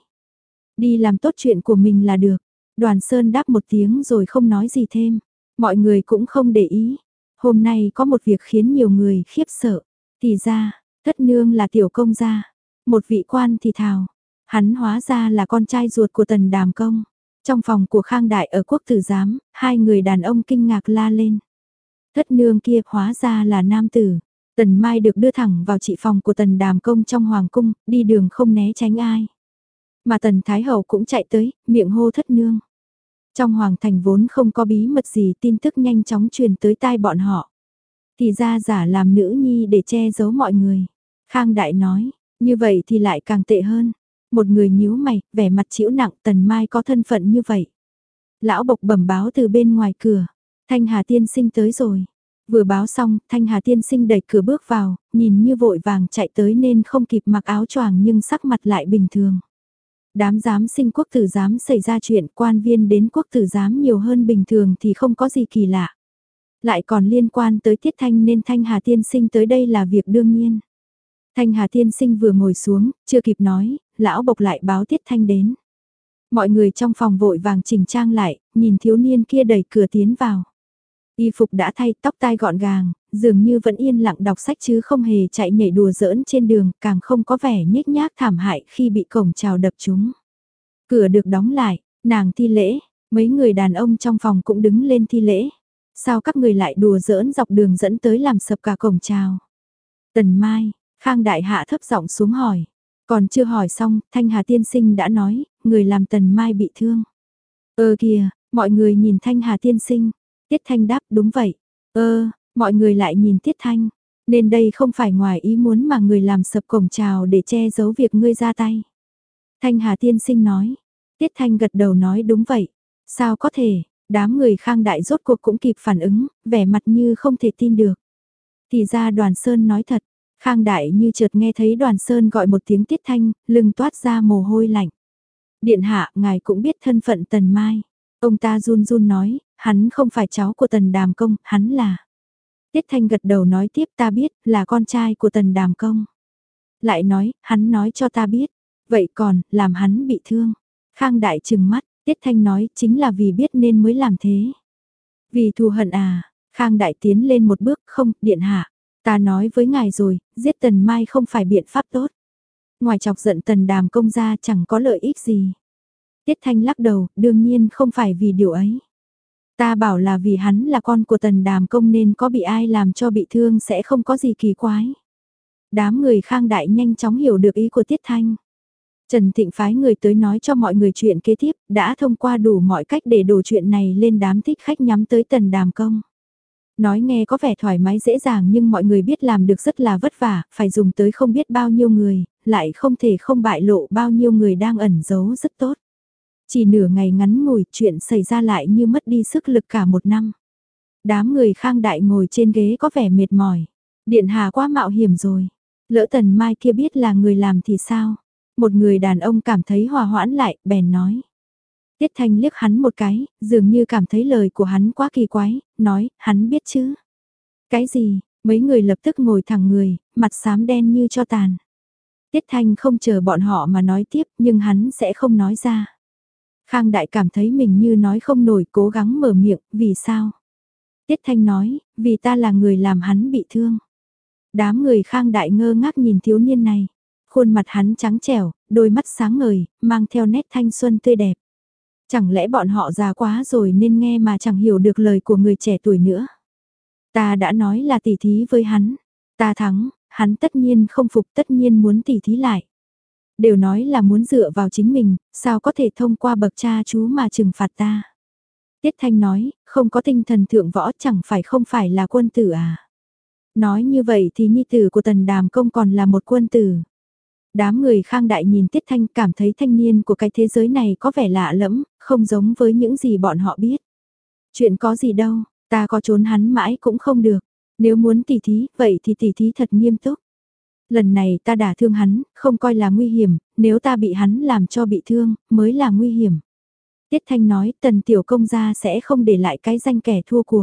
Đi làm tốt chuyện của mình là được. Đoàn Sơn đáp một tiếng rồi không nói gì thêm. Mọi người cũng không để ý. Hôm nay có một việc khiến nhiều người khiếp sợ. Thì ra, thất nương là tiểu công gia. Một vị quan thì thào. Hắn hóa ra là con trai ruột của Tần Đàm Công. Trong phòng của Khang Đại ở quốc tử giám, hai người đàn ông kinh ngạc la lên. Thất nương kia hóa ra là nam tử. Tần Mai được đưa thẳng vào trị phòng của Tần Đàm Công trong Hoàng cung, đi đường không né tránh ai. Mà Tần Thái Hậu cũng chạy tới, miệng hô thất nương. Trong Hoàng thành vốn không có bí mật gì, tin tức nhanh chóng truyền tới tai bọn họ. Thì ra giả làm nữ nhi để che giấu mọi người. Khang Đại nói, như vậy thì lại càng tệ hơn. Một người nhíu mày, vẻ mặt chịu nặng, Tần Mai có thân phận như vậy. Lão bộc bẩm báo từ bên ngoài cửa, Thanh Hà tiên sinh tới rồi. Vừa báo xong, Thanh Hà tiên sinh đẩy cửa bước vào, nhìn như vội vàng chạy tới nên không kịp mặc áo choàng nhưng sắc mặt lại bình thường. Đám giám sinh quốc tử giám xảy ra chuyện, quan viên đến quốc tử giám nhiều hơn bình thường thì không có gì kỳ lạ. Lại còn liên quan tới Tiết Thanh nên Thanh Hà tiên sinh tới đây là việc đương nhiên. Thanh Hà tiên sinh vừa ngồi xuống, chưa kịp nói, lão bộc lại báo Tiết Thanh đến. Mọi người trong phòng vội vàng chỉnh trang lại, nhìn thiếu niên kia đẩy cửa tiến vào. Y phục đã thay, tóc tai gọn gàng, dường như vẫn yên lặng đọc sách chứ không hề chạy nhảy đùa giỡn trên đường, càng không có vẻ nhếch nhác thảm hại khi bị cổng chào đập trúng. Cửa được đóng lại, nàng thi lễ, mấy người đàn ông trong phòng cũng đứng lên thi lễ. Sao các người lại đùa giỡn dọc đường dẫn tới làm sập cả cổng chào? Tần Mai, Khang Đại hạ thấp giọng xuống hỏi. Còn chưa hỏi xong, Thanh Hà tiên sinh đã nói, người làm Tần Mai bị thương. Ơ kìa, mọi người nhìn Thanh Hà tiên sinh. Tiết Thanh đáp đúng vậy. Ơ, mọi người lại nhìn Tiết Thanh. Nên đây không phải ngoài ý muốn mà người làm sập cổng chào để che giấu việc ngươi ra tay. Thanh Hà tiên sinh nói. Tiết Thanh gật đầu nói đúng vậy. Sao có thể, đám người Khang Đại rốt cuộc cũng kịp phản ứng, vẻ mặt như không thể tin được. Thì ra Đoàn Sơn nói thật. Khang Đại như chợt nghe thấy Đoàn Sơn gọi một tiếng Tiết Thanh, lưng toát ra mồ hôi lạnh. Điện hạ, ngài cũng biết thân phận Tần Mai. Ông ta run run nói, hắn không phải cháu của Tần Đàm Công, hắn là. Tiết Thanh gật đầu nói tiếp ta biết, là con trai của Tần Đàm Công. Lại nói, hắn nói cho ta biết. Vậy còn, làm hắn bị thương. Khang Đại trừng mắt, Tiết Thanh nói, chính là vì biết nên mới làm thế. Vì thù hận à, Khang Đại tiến lên một bước, không, điện hạ. Ta nói với ngài rồi, giết Tần Mai không phải biện pháp tốt. Ngoài chọc giận Tần Đàm Công ra chẳng có lợi ích gì. Tiết Thanh lắc đầu, đương nhiên không phải vì điều ấy. Ta bảo là vì hắn là con của Tần Đàm Công nên có bị ai làm cho bị thương sẽ không có gì kỳ quái. Đám người Khang Đại nhanh chóng hiểu được ý của Tiết Thanh. Trần Thịnh phái người tới nói cho mọi người chuyện kế tiếp, đã thông qua đủ mọi cách để đổ chuyện này lên đám thích khách nhắm tới Tần Đàm Công. Nói nghe có vẻ thoải mái dễ dàng nhưng mọi người biết làm được rất là vất vả, phải dùng tới không biết bao nhiêu người, lại không thể không bại lộ bao nhiêu người đang ẩn giấu rất tốt. Chỉ nửa ngày ngắn ngủi chuyện xảy ra lại như mất đi sức lực cả một năm. Đám người Khang Đại ngồi trên ghế có vẻ mệt mỏi. Điện hạ quá mạo hiểm rồi. Lỡ Tần Mai kia biết là người làm thì sao? Một người đàn ông cảm thấy hòa hoãn lại, bèn nói. Tiết Thanh liếc hắn một cái, dường như cảm thấy lời của hắn quá kỳ quái, nói, hắn biết chứ. Cái gì? Mấy người lập tức ngồi thẳng người, mặt xám đen như cho tàn. Tiết Thanh không chờ bọn họ mà nói tiếp, nhưng hắn sẽ không nói ra. Khang Đại cảm thấy mình như nói không nổi, cố gắng mở miệng, vì sao? Tiết Thanh nói, vì ta là người làm hắn bị thương. Đám người Khang Đại ngơ ngác nhìn thiếu niên này. Khuôn mặt hắn trắng trẻo, đôi mắt sáng ngời, mang theo nét thanh xuân tươi đẹp. Chẳng lẽ bọn họ già quá rồi nên nghe mà chẳng hiểu được lời của người trẻ tuổi nữa. Ta đã nói là tỉ thí với hắn. Ta thắng, hắn tất nhiên không phục, tất nhiên muốn tỉ thí lại. Đều nói là muốn dựa vào chính mình, sao có thể thông qua bậc cha chú mà trừng phạt ta. Tiết Thanh nói, không có tinh thần thượng võ chẳng phải không phải là quân tử à. Nói như vậy thì nhi tử của Tần Đàm Công còn là một quân tử. Đám người Khang Đại nhìn Tiết Thanh cảm thấy thanh niên của cái thế giới này có vẻ lạ lẫm, không giống với những gì bọn họ biết. Chuyện có gì đâu, ta có trốn hắn mãi cũng không được. Nếu muốn tỉ thí, vậy thì tỉ thí thật nghiêm túc. Lần này ta đả thương hắn, không coi là nguy hiểm, nếu ta bị hắn làm cho bị thương, mới là nguy hiểm. Tiết Thanh nói Tần Tiểu Công gia sẽ không để lại cái danh kẻ thua cuộc.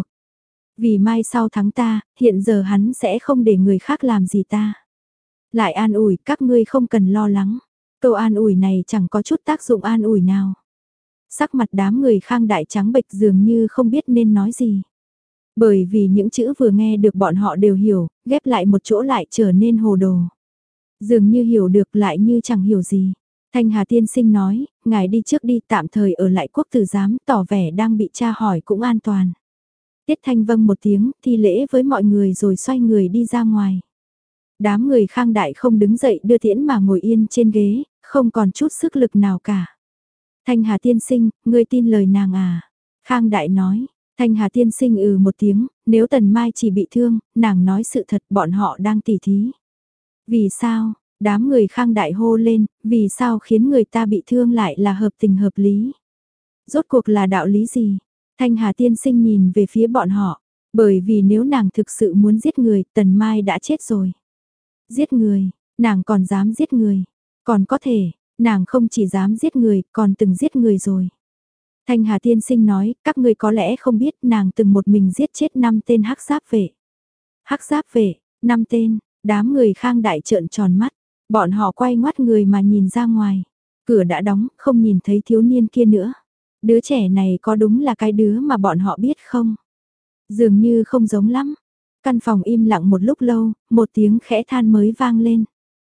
Vì mai sau thắng ta, hiện giờ hắn sẽ không để người khác làm gì ta. Lại an ủi các ngươi không cần lo lắng. Câu an ủi này chẳng có chút tác dụng an ủi nào. Sắc mặt đám người Khang Đại trắng bệch dường như không biết nên nói gì. Bởi vì những chữ vừa nghe được bọn họ đều hiểu, ghép lại một chỗ lại trở nên hồ đồ. Dường như hiểu được lại như chẳng hiểu gì. Thanh Hà tiên sinh nói, ngài đi trước đi tạm thời ở lại quốc tử giám tỏ vẻ đang bị tra hỏi cũng an toàn. Tiết Thanh vâng một tiếng, thi lễ với mọi người rồi xoay người đi ra ngoài. Đám người Khang Đại không đứng dậy đưa tiễn mà ngồi yên trên ghế, không còn chút sức lực nào cả. Thanh Hà tiên sinh, ngươi tin lời nàng à? Khang Đại nói, Thanh Hà tiên sinh ừ một tiếng, nếu Tần Mai chỉ bị thương, nàng nói sự thật bọn họ đang tỉ thí. Vì sao? Đám người Khang Đại hô lên, vì sao khiến người ta bị thương lại là hợp tình hợp lý? Rốt cuộc là đạo lý gì? Thanh Hà tiên sinh nhìn về phía bọn họ, bởi vì nếu nàng thực sự muốn giết người, Tần Mai đã chết rồi. Giết người, nàng còn dám giết người, còn có thể, nàng không chỉ dám giết người, còn từng giết người rồi. Thanh Hà tiên sinh nói, các ngươi có lẽ không biết nàng từng một mình giết chết năm tên hắc giáp vệ. Hắc giáp vệ, năm tên, đám người Khang Đại trợn tròn mắt, bọn họ quay ngoắt người mà nhìn ra ngoài. Cửa đã đóng, không nhìn thấy thiếu niên kia nữa. Đứa trẻ này có đúng là cái đứa mà bọn họ biết không? Dường như không giống lắm. Căn phòng im lặng một lúc lâu, một tiếng khẽ than mới vang lên.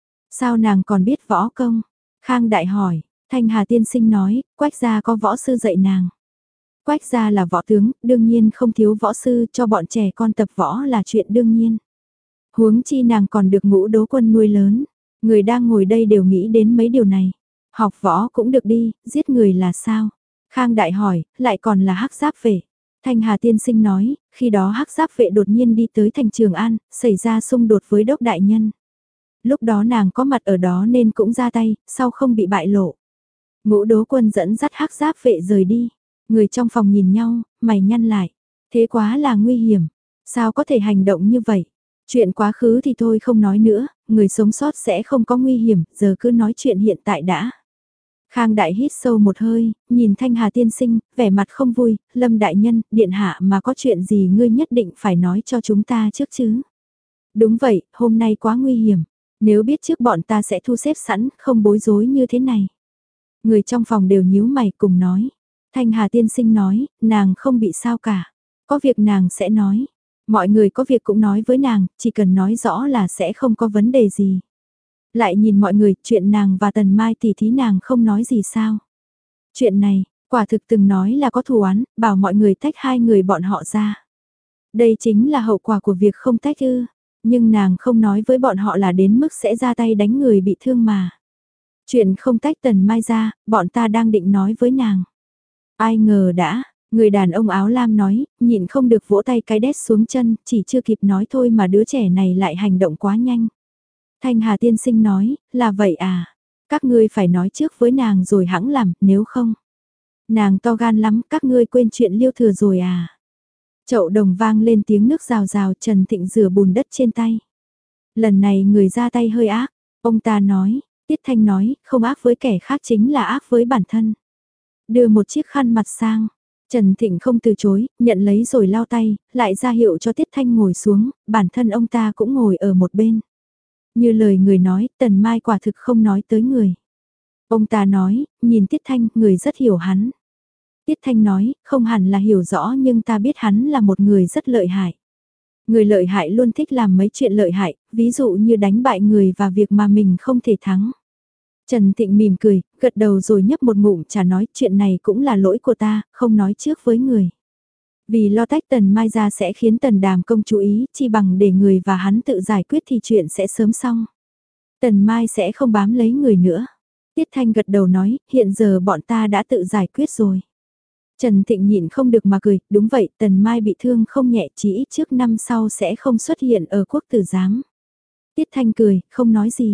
Sao nàng còn biết võ công? Khang Đại hỏi, Thanh Hà tiên sinh nói, Quách gia có võ sư dạy nàng. Quách gia là võ tướng, đương nhiên không thiếu võ sư, cho bọn trẻ con tập võ là chuyện đương nhiên. Huống chi nàng còn được Ngũ Đố Quân nuôi lớn. Người đang ngồi đây đều nghĩ đến mấy điều này. Học võ cũng được đi, giết người là sao? Khang Đại hỏi, lại còn là hắc giáp vệ. Thanh Hà tiên sinh nói, khi đó hắc giáp vệ đột nhiên đi tới thành Trường An, xảy ra xung đột với đốc đại nhân. Lúc đó nàng có mặt ở đó nên cũng ra tay, sau không bị bại lộ. Ngũ Đố Quân dẫn dắt hắc giáp vệ rời đi. Người trong phòng nhìn nhau, mày nhăn lại. Thế quá là nguy hiểm. Sao có thể hành động như vậy? Chuyện quá khứ thì thôi không nói nữa, người sống sót sẽ không có nguy hiểm, giờ cứ nói chuyện hiện tại đã. Khang Đại hít sâu một hơi, nhìn Thanh Hà tiên sinh, vẻ mặt không vui, Lâm đại nhân, điện hạ mà có chuyện gì ngươi nhất định phải nói cho chúng ta trước chứ. Đúng vậy, hôm nay quá nguy hiểm, nếu biết trước bọn ta sẽ thu xếp sẵn, không bối rối như thế này. Người trong phòng đều nhíu mày cùng nói. Thanh Hà tiên sinh nói, nàng không bị sao cả, có việc nàng sẽ nói. Mọi người có việc cũng nói với nàng, chỉ cần nói rõ là sẽ không có vấn đề gì. Lại nhìn mọi người, chuyện nàng và Tần Mai tỷ thí nàng không nói gì sao. Chuyện này, quả thực từng nói là có thù oán, bảo mọi người tách hai người bọn họ ra. Đây chính là hậu quả của việc không tách ư, nhưng nàng không nói với bọn họ là đến mức sẽ ra tay đánh người bị thương mà. Chuyện không tách Tần Mai ra, bọn ta đang định nói với nàng. Ai ngờ đã, người đàn ông áo lam nói, nhịn không được vỗ tay cái đét xuống chân, chỉ chưa kịp nói thôi mà đứa trẻ này lại hành động quá nhanh. Thanh Hà tiên sinh nói, là vậy à, các ngươi phải nói trước với nàng rồi hãng làm, nếu không. Nàng to gan lắm, các ngươi quên chuyện Liêu Thừa rồi à. Chậu đồng vang lên tiếng nước rào rào, Trần Thịnh rửa bùn đất trên tay. Lần này người ra tay hơi ác, ông ta nói, Tiết Thanh nói, không ác với kẻ khác chính là ác với bản thân. Đưa một chiếc khăn mặt sang, Trần Thịnh không từ chối, nhận lấy rồi lau tay, lại ra hiệu cho Tiết Thanh ngồi xuống, bản thân ông ta cũng ngồi ở một bên. Như lời người nói, Tần Mai quả thực không nói tới người. Ông ta nói, nhìn Tiết Thanh, người rất hiểu hắn. Tiết Thanh nói, không hẳn là hiểu rõ nhưng ta biết hắn là một người rất lợi hại. Người lợi hại luôn thích làm mấy chuyện lợi hại, ví dụ như đánh bại người và việc mà mình không thể thắng. Trần Thịnh mỉm cười, gật đầu rồi nhấp một ngụm trà nói chuyện này cũng là lỗi của ta, không nói trước với người. Vì lo tách Tần Mai ra sẽ khiến Tần Đàm Công chú ý, chi bằng để người và hắn tự giải quyết thì chuyện sẽ sớm xong. Tần Mai sẽ không bám lấy người nữa. Tiết Thanh gật đầu nói, hiện giờ bọn ta đã tự giải quyết rồi. Trần Thịnh nhịn không được mà cười, đúng vậy, Tần Mai bị thương không nhẹ, chỉ ít trước năm sau sẽ không xuất hiện ở quốc tử giám. Tiết Thanh cười, không nói gì.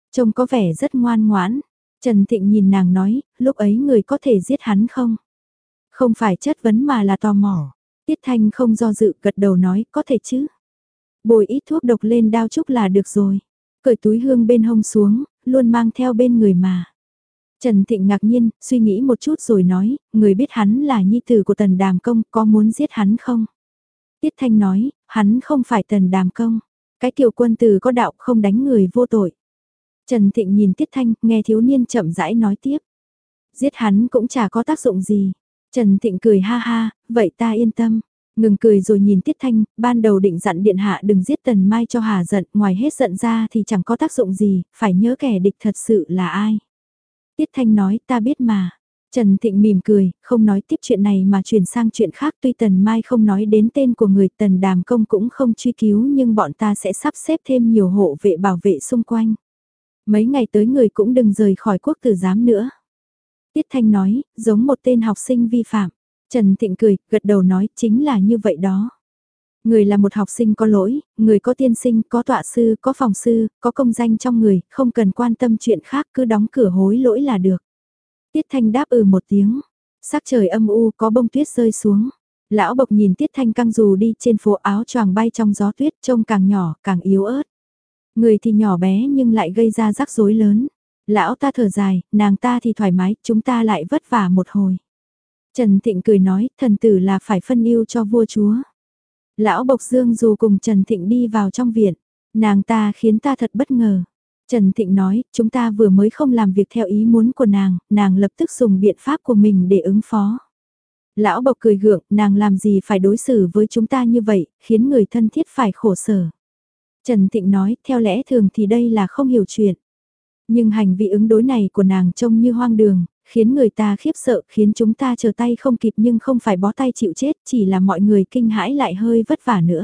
Trông có vẻ rất ngoan ngoãn. Trần Thịnh nhìn nàng nói, lúc ấy người có thể giết hắn không? Không phải chất vấn mà là tò mò. Tiết Thanh không do dự gật đầu nói, có thể chứ. Bồi ít thuốc độc lên đao trúc là được rồi. Cởi túi hương bên hông xuống, luôn mang theo bên người mà. Trần Thịnh ngạc nhiên, suy nghĩ một chút rồi nói, người biết hắn là nhi tử của Tần Đàm Công, có muốn giết hắn không? Tiết Thanh nói, hắn không phải Tần Đàm Công. Cái kiều quân tử có đạo không đánh người vô tội. Trần Thịnh nhìn Tiết Thanh, nghe thiếu niên chậm rãi nói tiếp. Giết hắn cũng chả có tác dụng gì. Trần Thịnh cười ha ha, vậy ta yên tâm. Ngừng cười rồi nhìn Tiết Thanh, ban đầu định dặn điện hạ đừng giết Tần Mai cho hà giận, ngoài hết giận ra thì chẳng có tác dụng gì, phải nhớ kẻ địch thật sự là ai. Tiết Thanh nói, ta biết mà. Trần Thịnh mỉm cười, không nói tiếp chuyện này mà chuyển sang chuyện khác, tuy Tần Mai không nói đến tên của người, Tần Đàm Công cũng không truy cứu, nhưng bọn ta sẽ sắp xếp thêm nhiều hộ vệ bảo vệ xung quanh. Mấy ngày tới người cũng đừng rời khỏi quốc tử giám nữa. Tiết Thanh nói, giống một tên học sinh vi phạm. Trần Thịnh cười, gật đầu nói, chính là như vậy đó. Người là một học sinh có lỗi, người có tiên sinh, có tọa sư, có phòng sư, có công danh trong người, không cần quan tâm chuyện khác, cứ đóng cửa hối lỗi là được. Tiết Thanh đáp ừ một tiếng. Sắc trời âm u có bông tuyết rơi xuống. Lão Bộc nhìn Tiết Thanh căng dù đi trên phố, áo choàng bay trong gió tuyết, trông càng nhỏ, càng yếu ớt. Người thì nhỏ bé nhưng lại gây ra rắc rối lớn. Lão ta thở dài, nàng ta thì thoải mái, chúng ta lại vất vả một hồi. Trần Thịnh cười nói, thần tử là phải phân ưu cho vua chúa. Lão Bộc Dương dù cùng Trần Thịnh đi vào trong viện, nàng ta khiến ta thật bất ngờ. Trần Thịnh nói, chúng ta vừa mới không làm việc theo ý muốn của nàng, nàng lập tức dùng biện pháp của mình để ứng phó. Lão Bộc cười gượng, nàng làm gì phải đối xử với chúng ta như vậy, khiến người thân thiết phải khổ sở. Trần Thịnh nói, theo lẽ thường thì đây là không hiểu chuyện. Nhưng hành vi ứng đối này của nàng trông như hoang đường, khiến người ta khiếp sợ, khiến chúng ta chờ tay không kịp nhưng không phải bó tay chịu chết, chỉ là mọi người kinh hãi lại hơi vất vả nữa.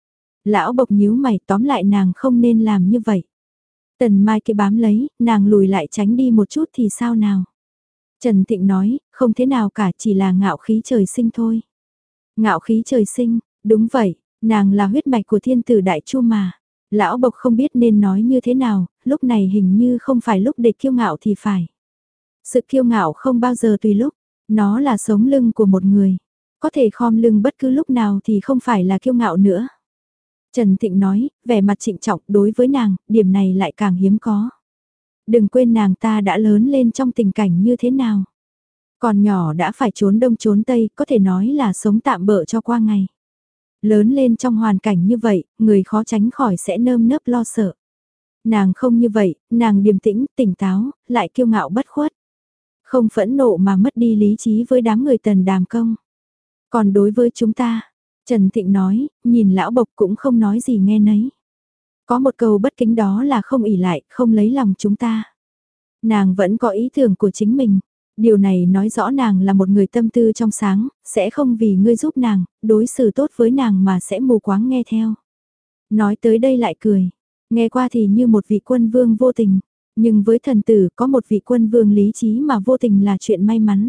Lão Bộc nhíu mày, tóm lại nàng không nên làm như vậy. Tần Mai kia bám lấy, nàng lùi lại tránh đi một chút thì sao nào? Trần Thịnh nói, không thế nào cả, chỉ là ngạo khí trời sinh thôi. Ngạo khí trời sinh, đúng vậy, nàng là huyết mạch của thiên tử Đại Chu mà. Lão Bộc không biết nên nói như thế nào, lúc này hình như không phải lúc để kiêu ngạo thì phải. Sự kiêu ngạo không bao giờ tùy lúc, nó là sống lưng của một người. Có thể khom lưng bất cứ lúc nào thì không phải là kiêu ngạo nữa. Trần Thịnh nói, vẻ mặt trịnh trọng đối với nàng, điểm này lại càng hiếm có. Đừng quên nàng ta đã lớn lên trong tình cảnh như thế nào. Còn nhỏ đã phải trốn đông trốn tây, có thể nói là sống tạm bợ cho qua ngày. Lớn lên trong hoàn cảnh như vậy, người khó tránh khỏi sẽ nơm nớp lo sợ. Nàng không như vậy, nàng điềm tĩnh, tỉnh táo, lại kiêu ngạo bất khuất. Không phẫn nộ mà mất đi lý trí với đám người Tần Đàm Công. Còn đối với chúng ta, Trần Thịnh nói, nhìn lão Bộc cũng không nói gì nghe nấy. Có một câu bất kính đó là không ỷ lại, không lấy lòng chúng ta. Nàng vẫn có ý tưởng của chính mình. Điều này nói rõ nàng là một người tâm tư trong sáng, sẽ không vì ngươi giúp nàng, đối xử tốt với nàng mà sẽ mù quáng nghe theo. Nói tới đây lại cười. Nghe qua thì như một vị quân vương vô tình. Nhưng với thần tử có một vị quân vương lý trí mà vô tình là chuyện may mắn.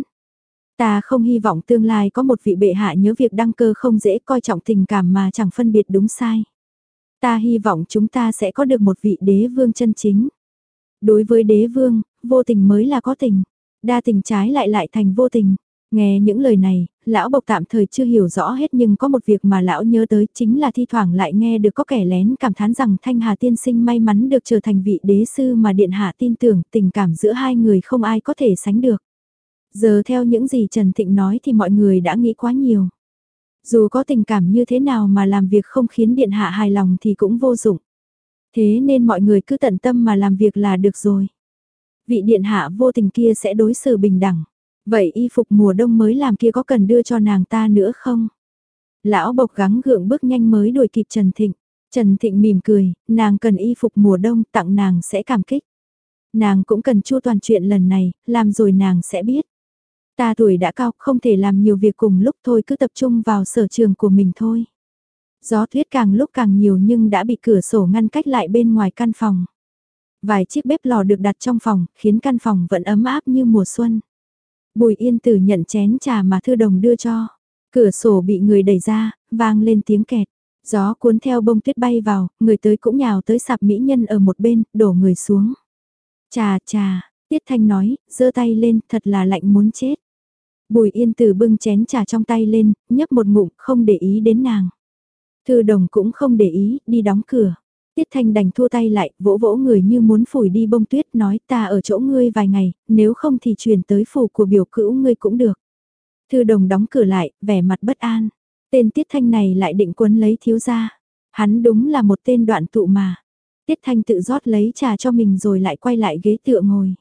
Ta không hy vọng tương lai có một vị bệ hạ nhớ việc đăng cơ không dễ, coi trọng tình cảm mà chẳng phân biệt đúng sai. Ta hy vọng chúng ta sẽ có được một vị đế vương chân chính. Đối với đế vương, vô tình mới là có tình. Đa tình trái lại lại thành vô tình. Nghe những lời này, lão Bộc tạm thời chưa hiểu rõ hết, nhưng có một việc mà lão nhớ tới chính là thi thoảng lại nghe được có kẻ lén cảm thán rằng Thanh Hà tiên sinh may mắn được trở thành vị đế sư mà điện hạ tin tưởng, tình cảm giữa hai người không ai có thể sánh được. Giờ theo những gì Trần Thịnh nói thì mọi người đã nghĩ quá nhiều. Dù có tình cảm như thế nào mà làm việc không khiến điện hạ hài lòng thì cũng vô dụng. Thế nên mọi người cứ tận tâm mà làm việc là được rồi. Vị điện hạ vô tình kia sẽ đối xử bình đẳng. Vậy y phục mùa đông mới làm kia có cần đưa cho nàng ta nữa không? Lão Bộc gắng gượng bước nhanh mới đuổi kịp Trần Thịnh. Trần Thịnh mỉm cười, nàng cần y phục mùa đông, tặng nàng sẽ cảm kích. Nàng cũng cần chu toàn chuyện lần này, làm rồi nàng sẽ biết. Ta tuổi đã cao, không thể làm nhiều việc cùng lúc thôi, cứ tập trung vào sở trường của mình thôi. Gió tuyết càng lúc càng nhiều nhưng đã bị cửa sổ ngăn cách lại bên ngoài căn phòng. Vài chiếc bếp lò được đặt trong phòng, khiến căn phòng vẫn ấm áp như mùa xuân. Bùi Yên Tử nhận chén trà mà Thư Đồng đưa cho. Cửa sổ bị người đẩy ra, vang lên tiếng kẹt. Gió cuốn theo bông tuyết bay vào, người tới cũng nhào tới sạp mỹ nhân ở một bên, đổ người xuống. Chà chà, Tiết Thanh nói, giơ tay lên, thật là lạnh muốn chết. Bùi Yên Tử bưng chén trà trong tay lên, nhấp một ngụm, không để ý đến nàng. Thư Đồng cũng không để ý, đi đóng cửa. Tiết Thanh đành thua tay lại, vỗ vỗ người như muốn phủi đi bông tuyết, nói ta ở chỗ ngươi vài ngày, nếu không thì chuyển tới phủ của biểu cữu ngươi cũng được. Thư Đồng đóng cửa lại, vẻ mặt bất an. Tên Tiết Thanh này lại định quấn lấy thiếu gia. Hắn đúng là một tên đoạn tụ mà. Tiết Thanh tự rót lấy trà cho mình rồi lại quay lại ghế tựa ngồi.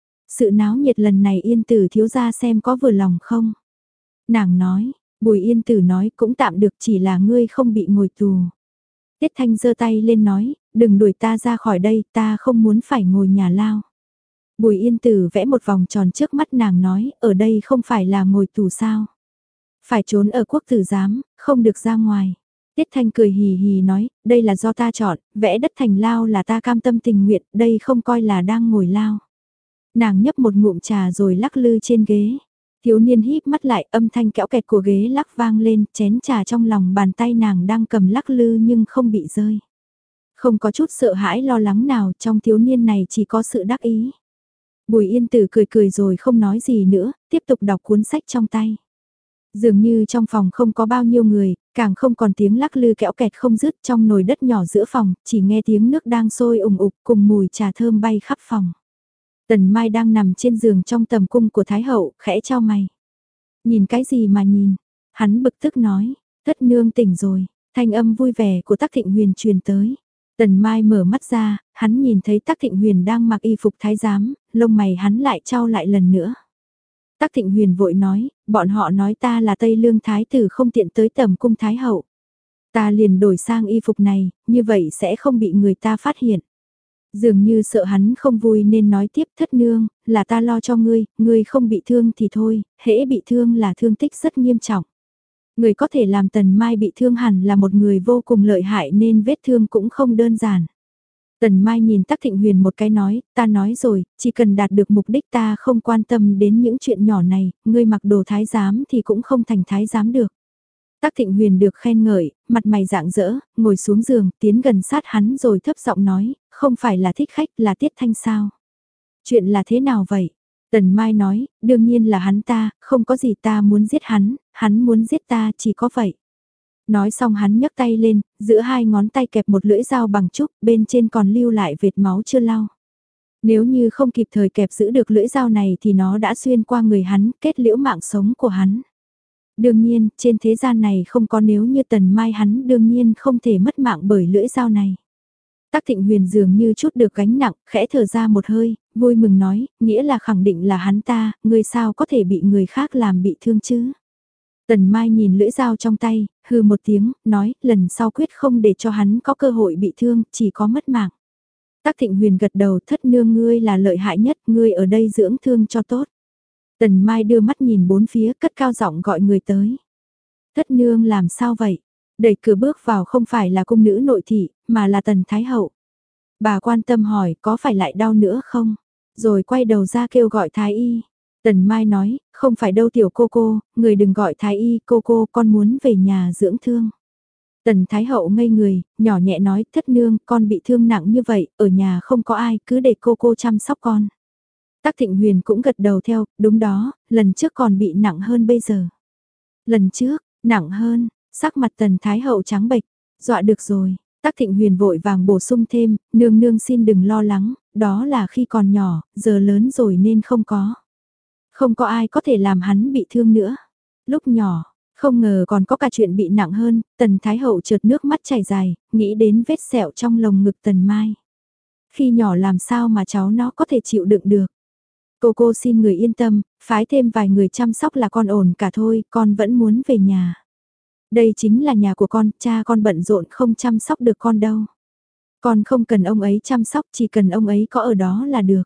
Sự náo nhiệt lần này Yên Tử thiếu gia xem có vừa lòng không? Nàng nói, Bùi Yên Tử nói cũng tạm được, chỉ là ngươi không bị ngồi tù. Tiết Thanh giơ tay lên nói, đừng đuổi ta ra khỏi đây, ta không muốn phải ngồi nhà lao. Bùi Yên Tử vẽ một vòng tròn trước mắt nàng nói, ở đây không phải là ngồi tù sao? Phải trốn ở quốc tử giám, không được ra ngoài. Tiết Thanh cười hì hì nói, đây là do ta chọn, vẽ đất thành lao là ta cam tâm tình nguyện, đây không coi là đang ngồi lao. Nàng nhấp một ngụm trà rồi lắc lư trên ghế. Thiếu niên híp mắt lại, âm thanh kẽo kẹt của ghế lắc vang lên, chén trà trong lòng bàn tay nàng đang cầm lắc lư nhưng không bị rơi. Không có chút sợ hãi lo lắng nào, trong thiếu niên này chỉ có sự đắc ý. Bùi Yên Tử cười cười rồi không nói gì nữa, tiếp tục đọc cuốn sách trong tay. Dường như trong phòng không có bao nhiêu người, càng không còn tiếng lắc lư kẽo kẹt không dứt trong nồi đất nhỏ giữa phòng, chỉ nghe tiếng nước đang sôi ủng ục cùng mùi trà thơm bay khắp phòng. Tần Mai đang nằm trên giường trong tầm cung của Thái Hậu, khẽ chau mày. Nhìn cái gì mà nhìn? Hắn bực tức nói, thất nương tỉnh rồi, thanh âm vui vẻ của Tắc Thịnh Huyền truyền tới. Tần Mai mở mắt ra, hắn nhìn thấy Tắc Thịnh Huyền đang mặc y phục thái giám, lông mày hắn lại chau lại lần nữa. Tắc Thịnh Huyền vội nói, bọn họ nói ta là Tây Lương Thái tử không tiện tới tầm cung Thái Hậu. Ta liền đổi sang y phục này, như vậy sẽ không bị người ta phát hiện. Dường như sợ hắn không vui nên nói tiếp thất nương, là ta lo cho ngươi, ngươi không bị thương thì thôi, hễ bị thương là thương tích rất nghiêm trọng. Người có thể làm Tần Mai bị thương hẳn là một người vô cùng lợi hại nên vết thương cũng không đơn giản. Tần Mai nhìn Tắc Thịnh Huyền một cái nói, ta nói rồi, chỉ cần đạt được mục đích ta không quan tâm đến những chuyện nhỏ này, ngươi mặc đồ thái giám thì cũng không thành thái giám được. Tắc Thịnh Huyền được khen ngợi, mặt mày rạng rỡ, ngồi xuống giường, tiến gần sát hắn rồi thấp giọng nói, không phải là thích khách là Tiết Thanh sao? Chuyện là thế nào vậy? Tần Mai nói, đương nhiên là hắn ta, không có gì ta muốn giết hắn, hắn muốn giết ta chỉ có vậy. Nói xong hắn nhấc tay lên, giữa hai ngón tay kẹp một lưỡi dao bằng trúc, bên trên còn lưu lại vệt máu chưa lau. Nếu như không kịp thời kẹp giữ được lưỡi dao này thì nó đã xuyên qua người hắn, kết liễu mạng sống của hắn. Đương nhiên, trên thế gian này không có nếu như Tần Mai hắn đương nhiên không thể mất mạng bởi lưỡi dao này. Tắc Thịnh Huyền dường như chút được gánh nặng, khẽ thở ra một hơi, vui mừng nói, nghĩa là khẳng định là hắn ta, người sao có thể bị người khác làm bị thương chứ. Tần Mai nhìn lưỡi dao trong tay, hừ một tiếng, nói, lần sau quyết không để cho hắn có cơ hội bị thương, chỉ có mất mạng. Tắc Thịnh Huyền gật đầu, thất nương ngươi là lợi hại nhất, ngươi ở đây dưỡng thương cho tốt. Tần Mai đưa mắt nhìn bốn phía, cất cao giọng gọi người tới. Thất nương làm sao vậy? Đẩy cửa bước vào không phải là cung nữ nội thị, mà là Tần Thái Hậu. Bà quan tâm hỏi có phải lại đau nữa không? Rồi quay đầu ra kêu gọi Thái Y. Tần Mai nói, không phải đâu tiểu cô cô, người đừng gọi Thái Y, cô cô con muốn về nhà dưỡng thương. Tần Thái Hậu ngây người, nhỏ nhẹ nói, thất nương, con bị thương nặng như vậy, ở nhà không có ai, cứ để cô cô chăm sóc con. Tắc Thịnh Huyền cũng gật đầu theo, đúng đó, lần trước còn bị nặng hơn bây giờ. Lần trước, nặng hơn, sắc mặt Tần Thái Hậu trắng bệch, dọa được rồi. Tắc Thịnh Huyền vội vàng bổ sung thêm, nương nương xin đừng lo lắng, đó là khi còn nhỏ, giờ lớn rồi nên không có. Không có ai có thể làm hắn bị thương nữa. Lúc nhỏ, không ngờ còn có cả chuyện bị nặng hơn, Tần Thái Hậu chợt nước mắt chảy dài, nghĩ đến vết sẹo trong lồng ngực Tần Mai. Khi nhỏ làm sao mà cháu nó có thể chịu đựng được. Cô cô xin người yên tâm, phái thêm vài người chăm sóc là con ổn cả thôi, con vẫn muốn về nhà. Đây chính là nhà của con, cha con bận rộn không chăm sóc được con đâu. Con không cần ông ấy chăm sóc, chỉ cần ông ấy có ở đó là được.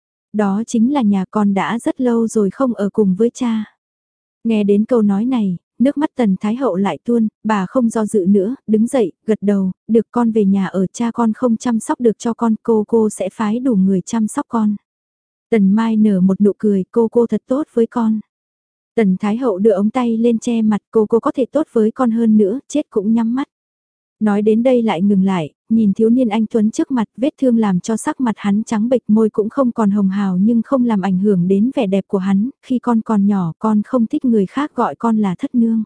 Đó chính là nhà con đã rất lâu rồi không ở cùng với cha. Nghe đến câu nói này, nước mắt Tần Thái Hậu lại tuôn, bà không do dự nữa, đứng dậy, gật đầu, được con về nhà ở, cha con không chăm sóc được cho con, cô cô sẽ phái đủ người chăm sóc con. Tần Mai nở một nụ cười, cô cô thật tốt với con. Tần Thái Hậu đưa ống tay lên che mặt, cô cô có thể tốt với con hơn nữa, chết cũng nhắm mắt. Nói đến đây lại ngừng lại, nhìn thiếu niên anh Tuấn trước mặt, vết thương làm cho sắc mặt hắn trắng bệch, môi cũng không còn hồng hào nhưng không làm ảnh hưởng đến vẻ đẹp của hắn, khi con còn nhỏ con không thích người khác gọi con là thất nương.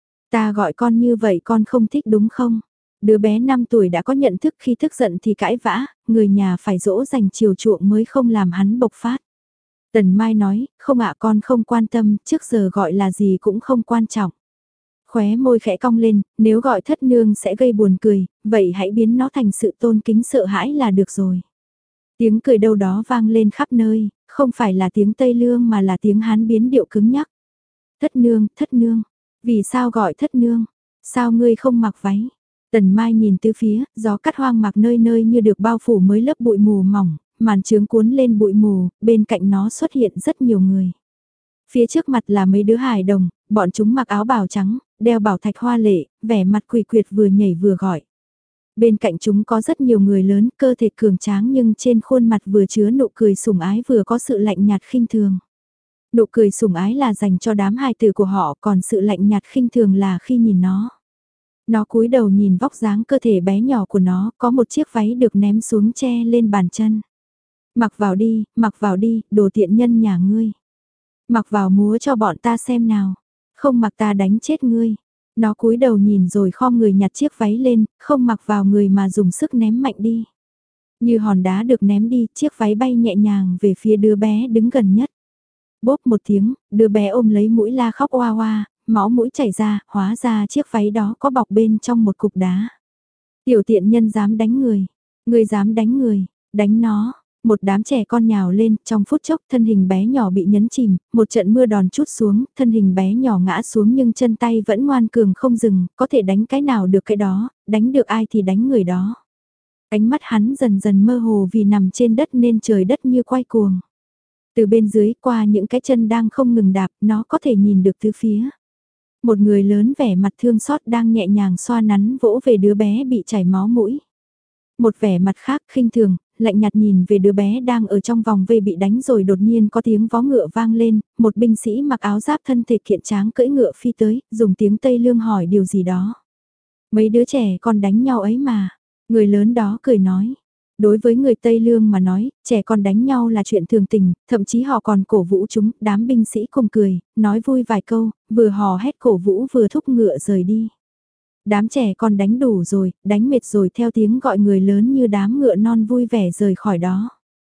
Ta gọi con như vậy con không thích đúng không? Đứa bé năm tuổi đã có nhận thức, khi tức giận thì cãi vã, người nhà phải dỗ dành chiều chuộng mới không làm hắn bộc phát. Tần Mai nói, không ạ con không quan tâm, trước giờ gọi là gì cũng không quan trọng. Khóe môi khẽ cong lên, nếu gọi thất nương sẽ gây buồn cười, vậy hãy biến nó thành sự tôn kính sợ hãi là được rồi. Tiếng cười đâu đó vang lên khắp nơi, không phải là tiếng Tây Lương mà là tiếng Hán biến điệu cứng nhắc. Thất nương, thất nương, vì sao gọi thất nương, sao ngươi không mặc váy? Tần Mai nhìn từ phía, gió cắt hoang mạc nơi nơi như được bao phủ mới lớp bụi mù mỏng, màn trướng cuốn lên bụi mù, bên cạnh nó xuất hiện rất nhiều người. Phía trước mặt là mấy đứa hài đồng, bọn chúng mặc áo bào trắng, đeo bảo thạch hoa lệ, vẻ mặt quỷ quyệt vừa nhảy vừa gọi. Bên cạnh chúng có rất nhiều người lớn, cơ thể cường tráng nhưng trên khuôn mặt vừa chứa nụ cười sủng ái vừa có sự lạnh nhạt khinh thường. Nụ cười sủng ái là dành cho đám hài tử của họ, còn sự lạnh nhạt khinh thường là khi nhìn nó. Nó cúi đầu nhìn vóc dáng cơ thể bé nhỏ của nó, có một chiếc váy được ném xuống che lên bàn chân. Mặc vào đi, mặc vào đi, đồ tiện nhân nhà ngươi. Mặc vào múa cho bọn ta xem nào. Không mặc ta đánh chết ngươi. Nó cúi đầu nhìn rồi khom người nhặt chiếc váy lên, không mặc vào người mà dùng sức ném mạnh đi. Như hòn đá được ném đi, chiếc váy bay nhẹ nhàng về phía đứa bé đứng gần nhất. Bốp một tiếng, đứa bé ôm lấy mũi la khóc oa oa, máu mũi chảy ra, hóa ra chiếc váy đó có bọc bên trong một cục đá. Tiểu tiện nhân dám đánh người, người dám đánh người, đánh nó. Một đám trẻ con nhào lên, trong phút chốc thân hình bé nhỏ bị nhấn chìm, một trận mưa đòn trút xuống, thân hình bé nhỏ ngã xuống nhưng chân tay vẫn ngoan cường không dừng, có thể đánh cái nào được cái đó, đánh được ai thì đánh người đó. Ánh mắt hắn dần dần mơ hồ vì nằm trên đất nên trời đất như quay cuồng. Từ bên dưới qua những cái chân đang không ngừng đạp, nó có thể nhìn được từ phía. Một người lớn vẻ mặt thương xót đang nhẹ nhàng xoa nắn vỗ về đứa bé bị chảy máu mũi. Một vẻ mặt khác khinh thường, lạnh nhạt nhìn về đứa bé đang ở trong vòng vây bị đánh rồi đột nhiên có tiếng vó ngựa vang lên, một binh sĩ mặc áo giáp thân thể kiện tráng cưỡi ngựa phi tới, dùng tiếng Tây Lương hỏi điều gì đó. Mấy đứa trẻ con đánh nhau ấy mà, người lớn đó cười nói. Đối với người Tây Lương mà nói, trẻ con đánh nhau là chuyện thường tình, thậm chí họ còn cổ vũ chúng, đám binh sĩ cùng cười, nói vui vài câu, vừa hò hét cổ vũ vừa thúc ngựa rời đi. Đám trẻ con đánh đủ rồi, đánh mệt rồi theo tiếng gọi người lớn như đám ngựa non vui vẻ rời khỏi đó.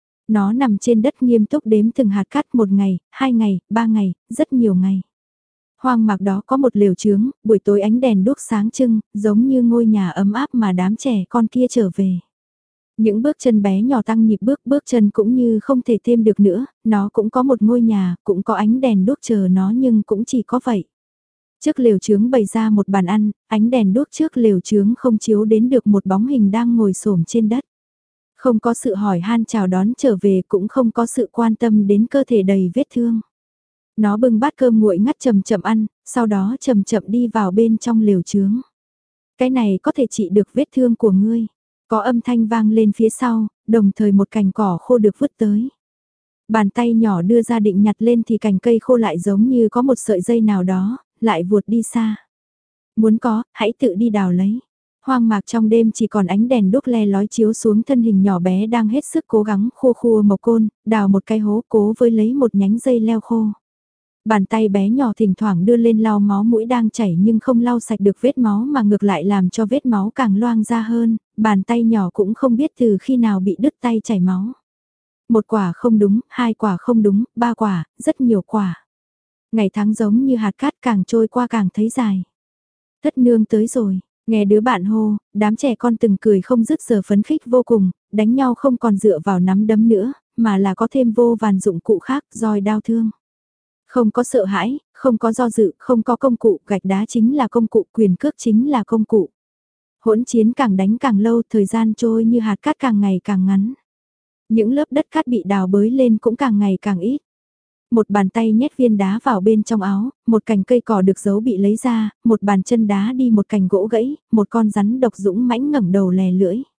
Nó nằm trên đất nghiêm túc đếm từng hạt cát một ngày, hai ngày, ba ngày, rất nhiều ngày. Hoang mạc đó có một lều trướng, buổi tối ánh đèn đuốc sáng trưng, giống như ngôi nhà ấm áp mà đám trẻ con kia trở về. Những bước chân bé nhỏ tăng nhịp bước, bước chân cũng như không thể thêm được nữa, nó cũng có một ngôi nhà, cũng có ánh đèn đuốc chờ nó nhưng cũng chỉ có vậy. Trước lều trướng bày ra một bàn ăn, ánh đèn đuốc trước lều trướng không chiếu đến được một bóng hình đang ngồi xổm trên đất. Không có sự hỏi han chào đón trở về cũng không có sự quan tâm đến cơ thể đầy vết thương. Nó bưng bát cơm nguội ngắt chậm chậm ăn, sau đó chậm chậm đi vào bên trong lều trướng. Cái này có thể trị được vết thương của ngươi. Có âm thanh vang lên phía sau, đồng thời một cành cỏ khô được vứt tới. Bàn tay nhỏ đưa ra định nhặt lên thì cành cây khô lại giống như có một sợi dây nào đó, lại vuột đi xa. Muốn có, hãy tự đi đào lấy. Hoang mạc trong đêm chỉ còn ánh đèn đuốc le lói chiếu xuống thân hình nhỏ bé đang hết sức cố gắng khô khua mộc côn, đào một cái hố cố với lấy một nhánh dây leo khô. Bàn tay bé nhỏ thỉnh thoảng đưa lên lau máu mũi đang chảy nhưng không lau sạch được vết máu mà ngược lại làm cho vết máu càng loang ra hơn, bàn tay nhỏ cũng không biết từ khi nào bị đứt tay chảy máu. Một quả không đúng, hai quả không đúng, ba quả, rất nhiều quả. Ngày tháng giống như hạt cát càng trôi qua càng thấy dài. Thất nương tới rồi, nghe đứa bạn hô, đám trẻ con từng cười không dứt giờ phấn khích vô cùng, đánh nhau không còn dựa vào nắm đấm nữa, mà là có thêm vô vàn dụng cụ khác, roi đao thương. Không có sợ hãi, không có do dự, không có công cụ, gạch đá chính là công cụ, quyền cước chính là công cụ. Hỗn chiến càng đánh càng lâu, thời gian trôi như hạt cát càng ngày càng ngắn. Những lớp đất cát bị đào bới lên cũng càng ngày càng ít. Một bàn tay nhét viên đá vào bên trong áo, một cành cây cỏ được giấu bị lấy ra, một bàn chân đá đi một cành gỗ gãy, một con rắn độc dũng mãnh ngẩng đầu lè lưỡi.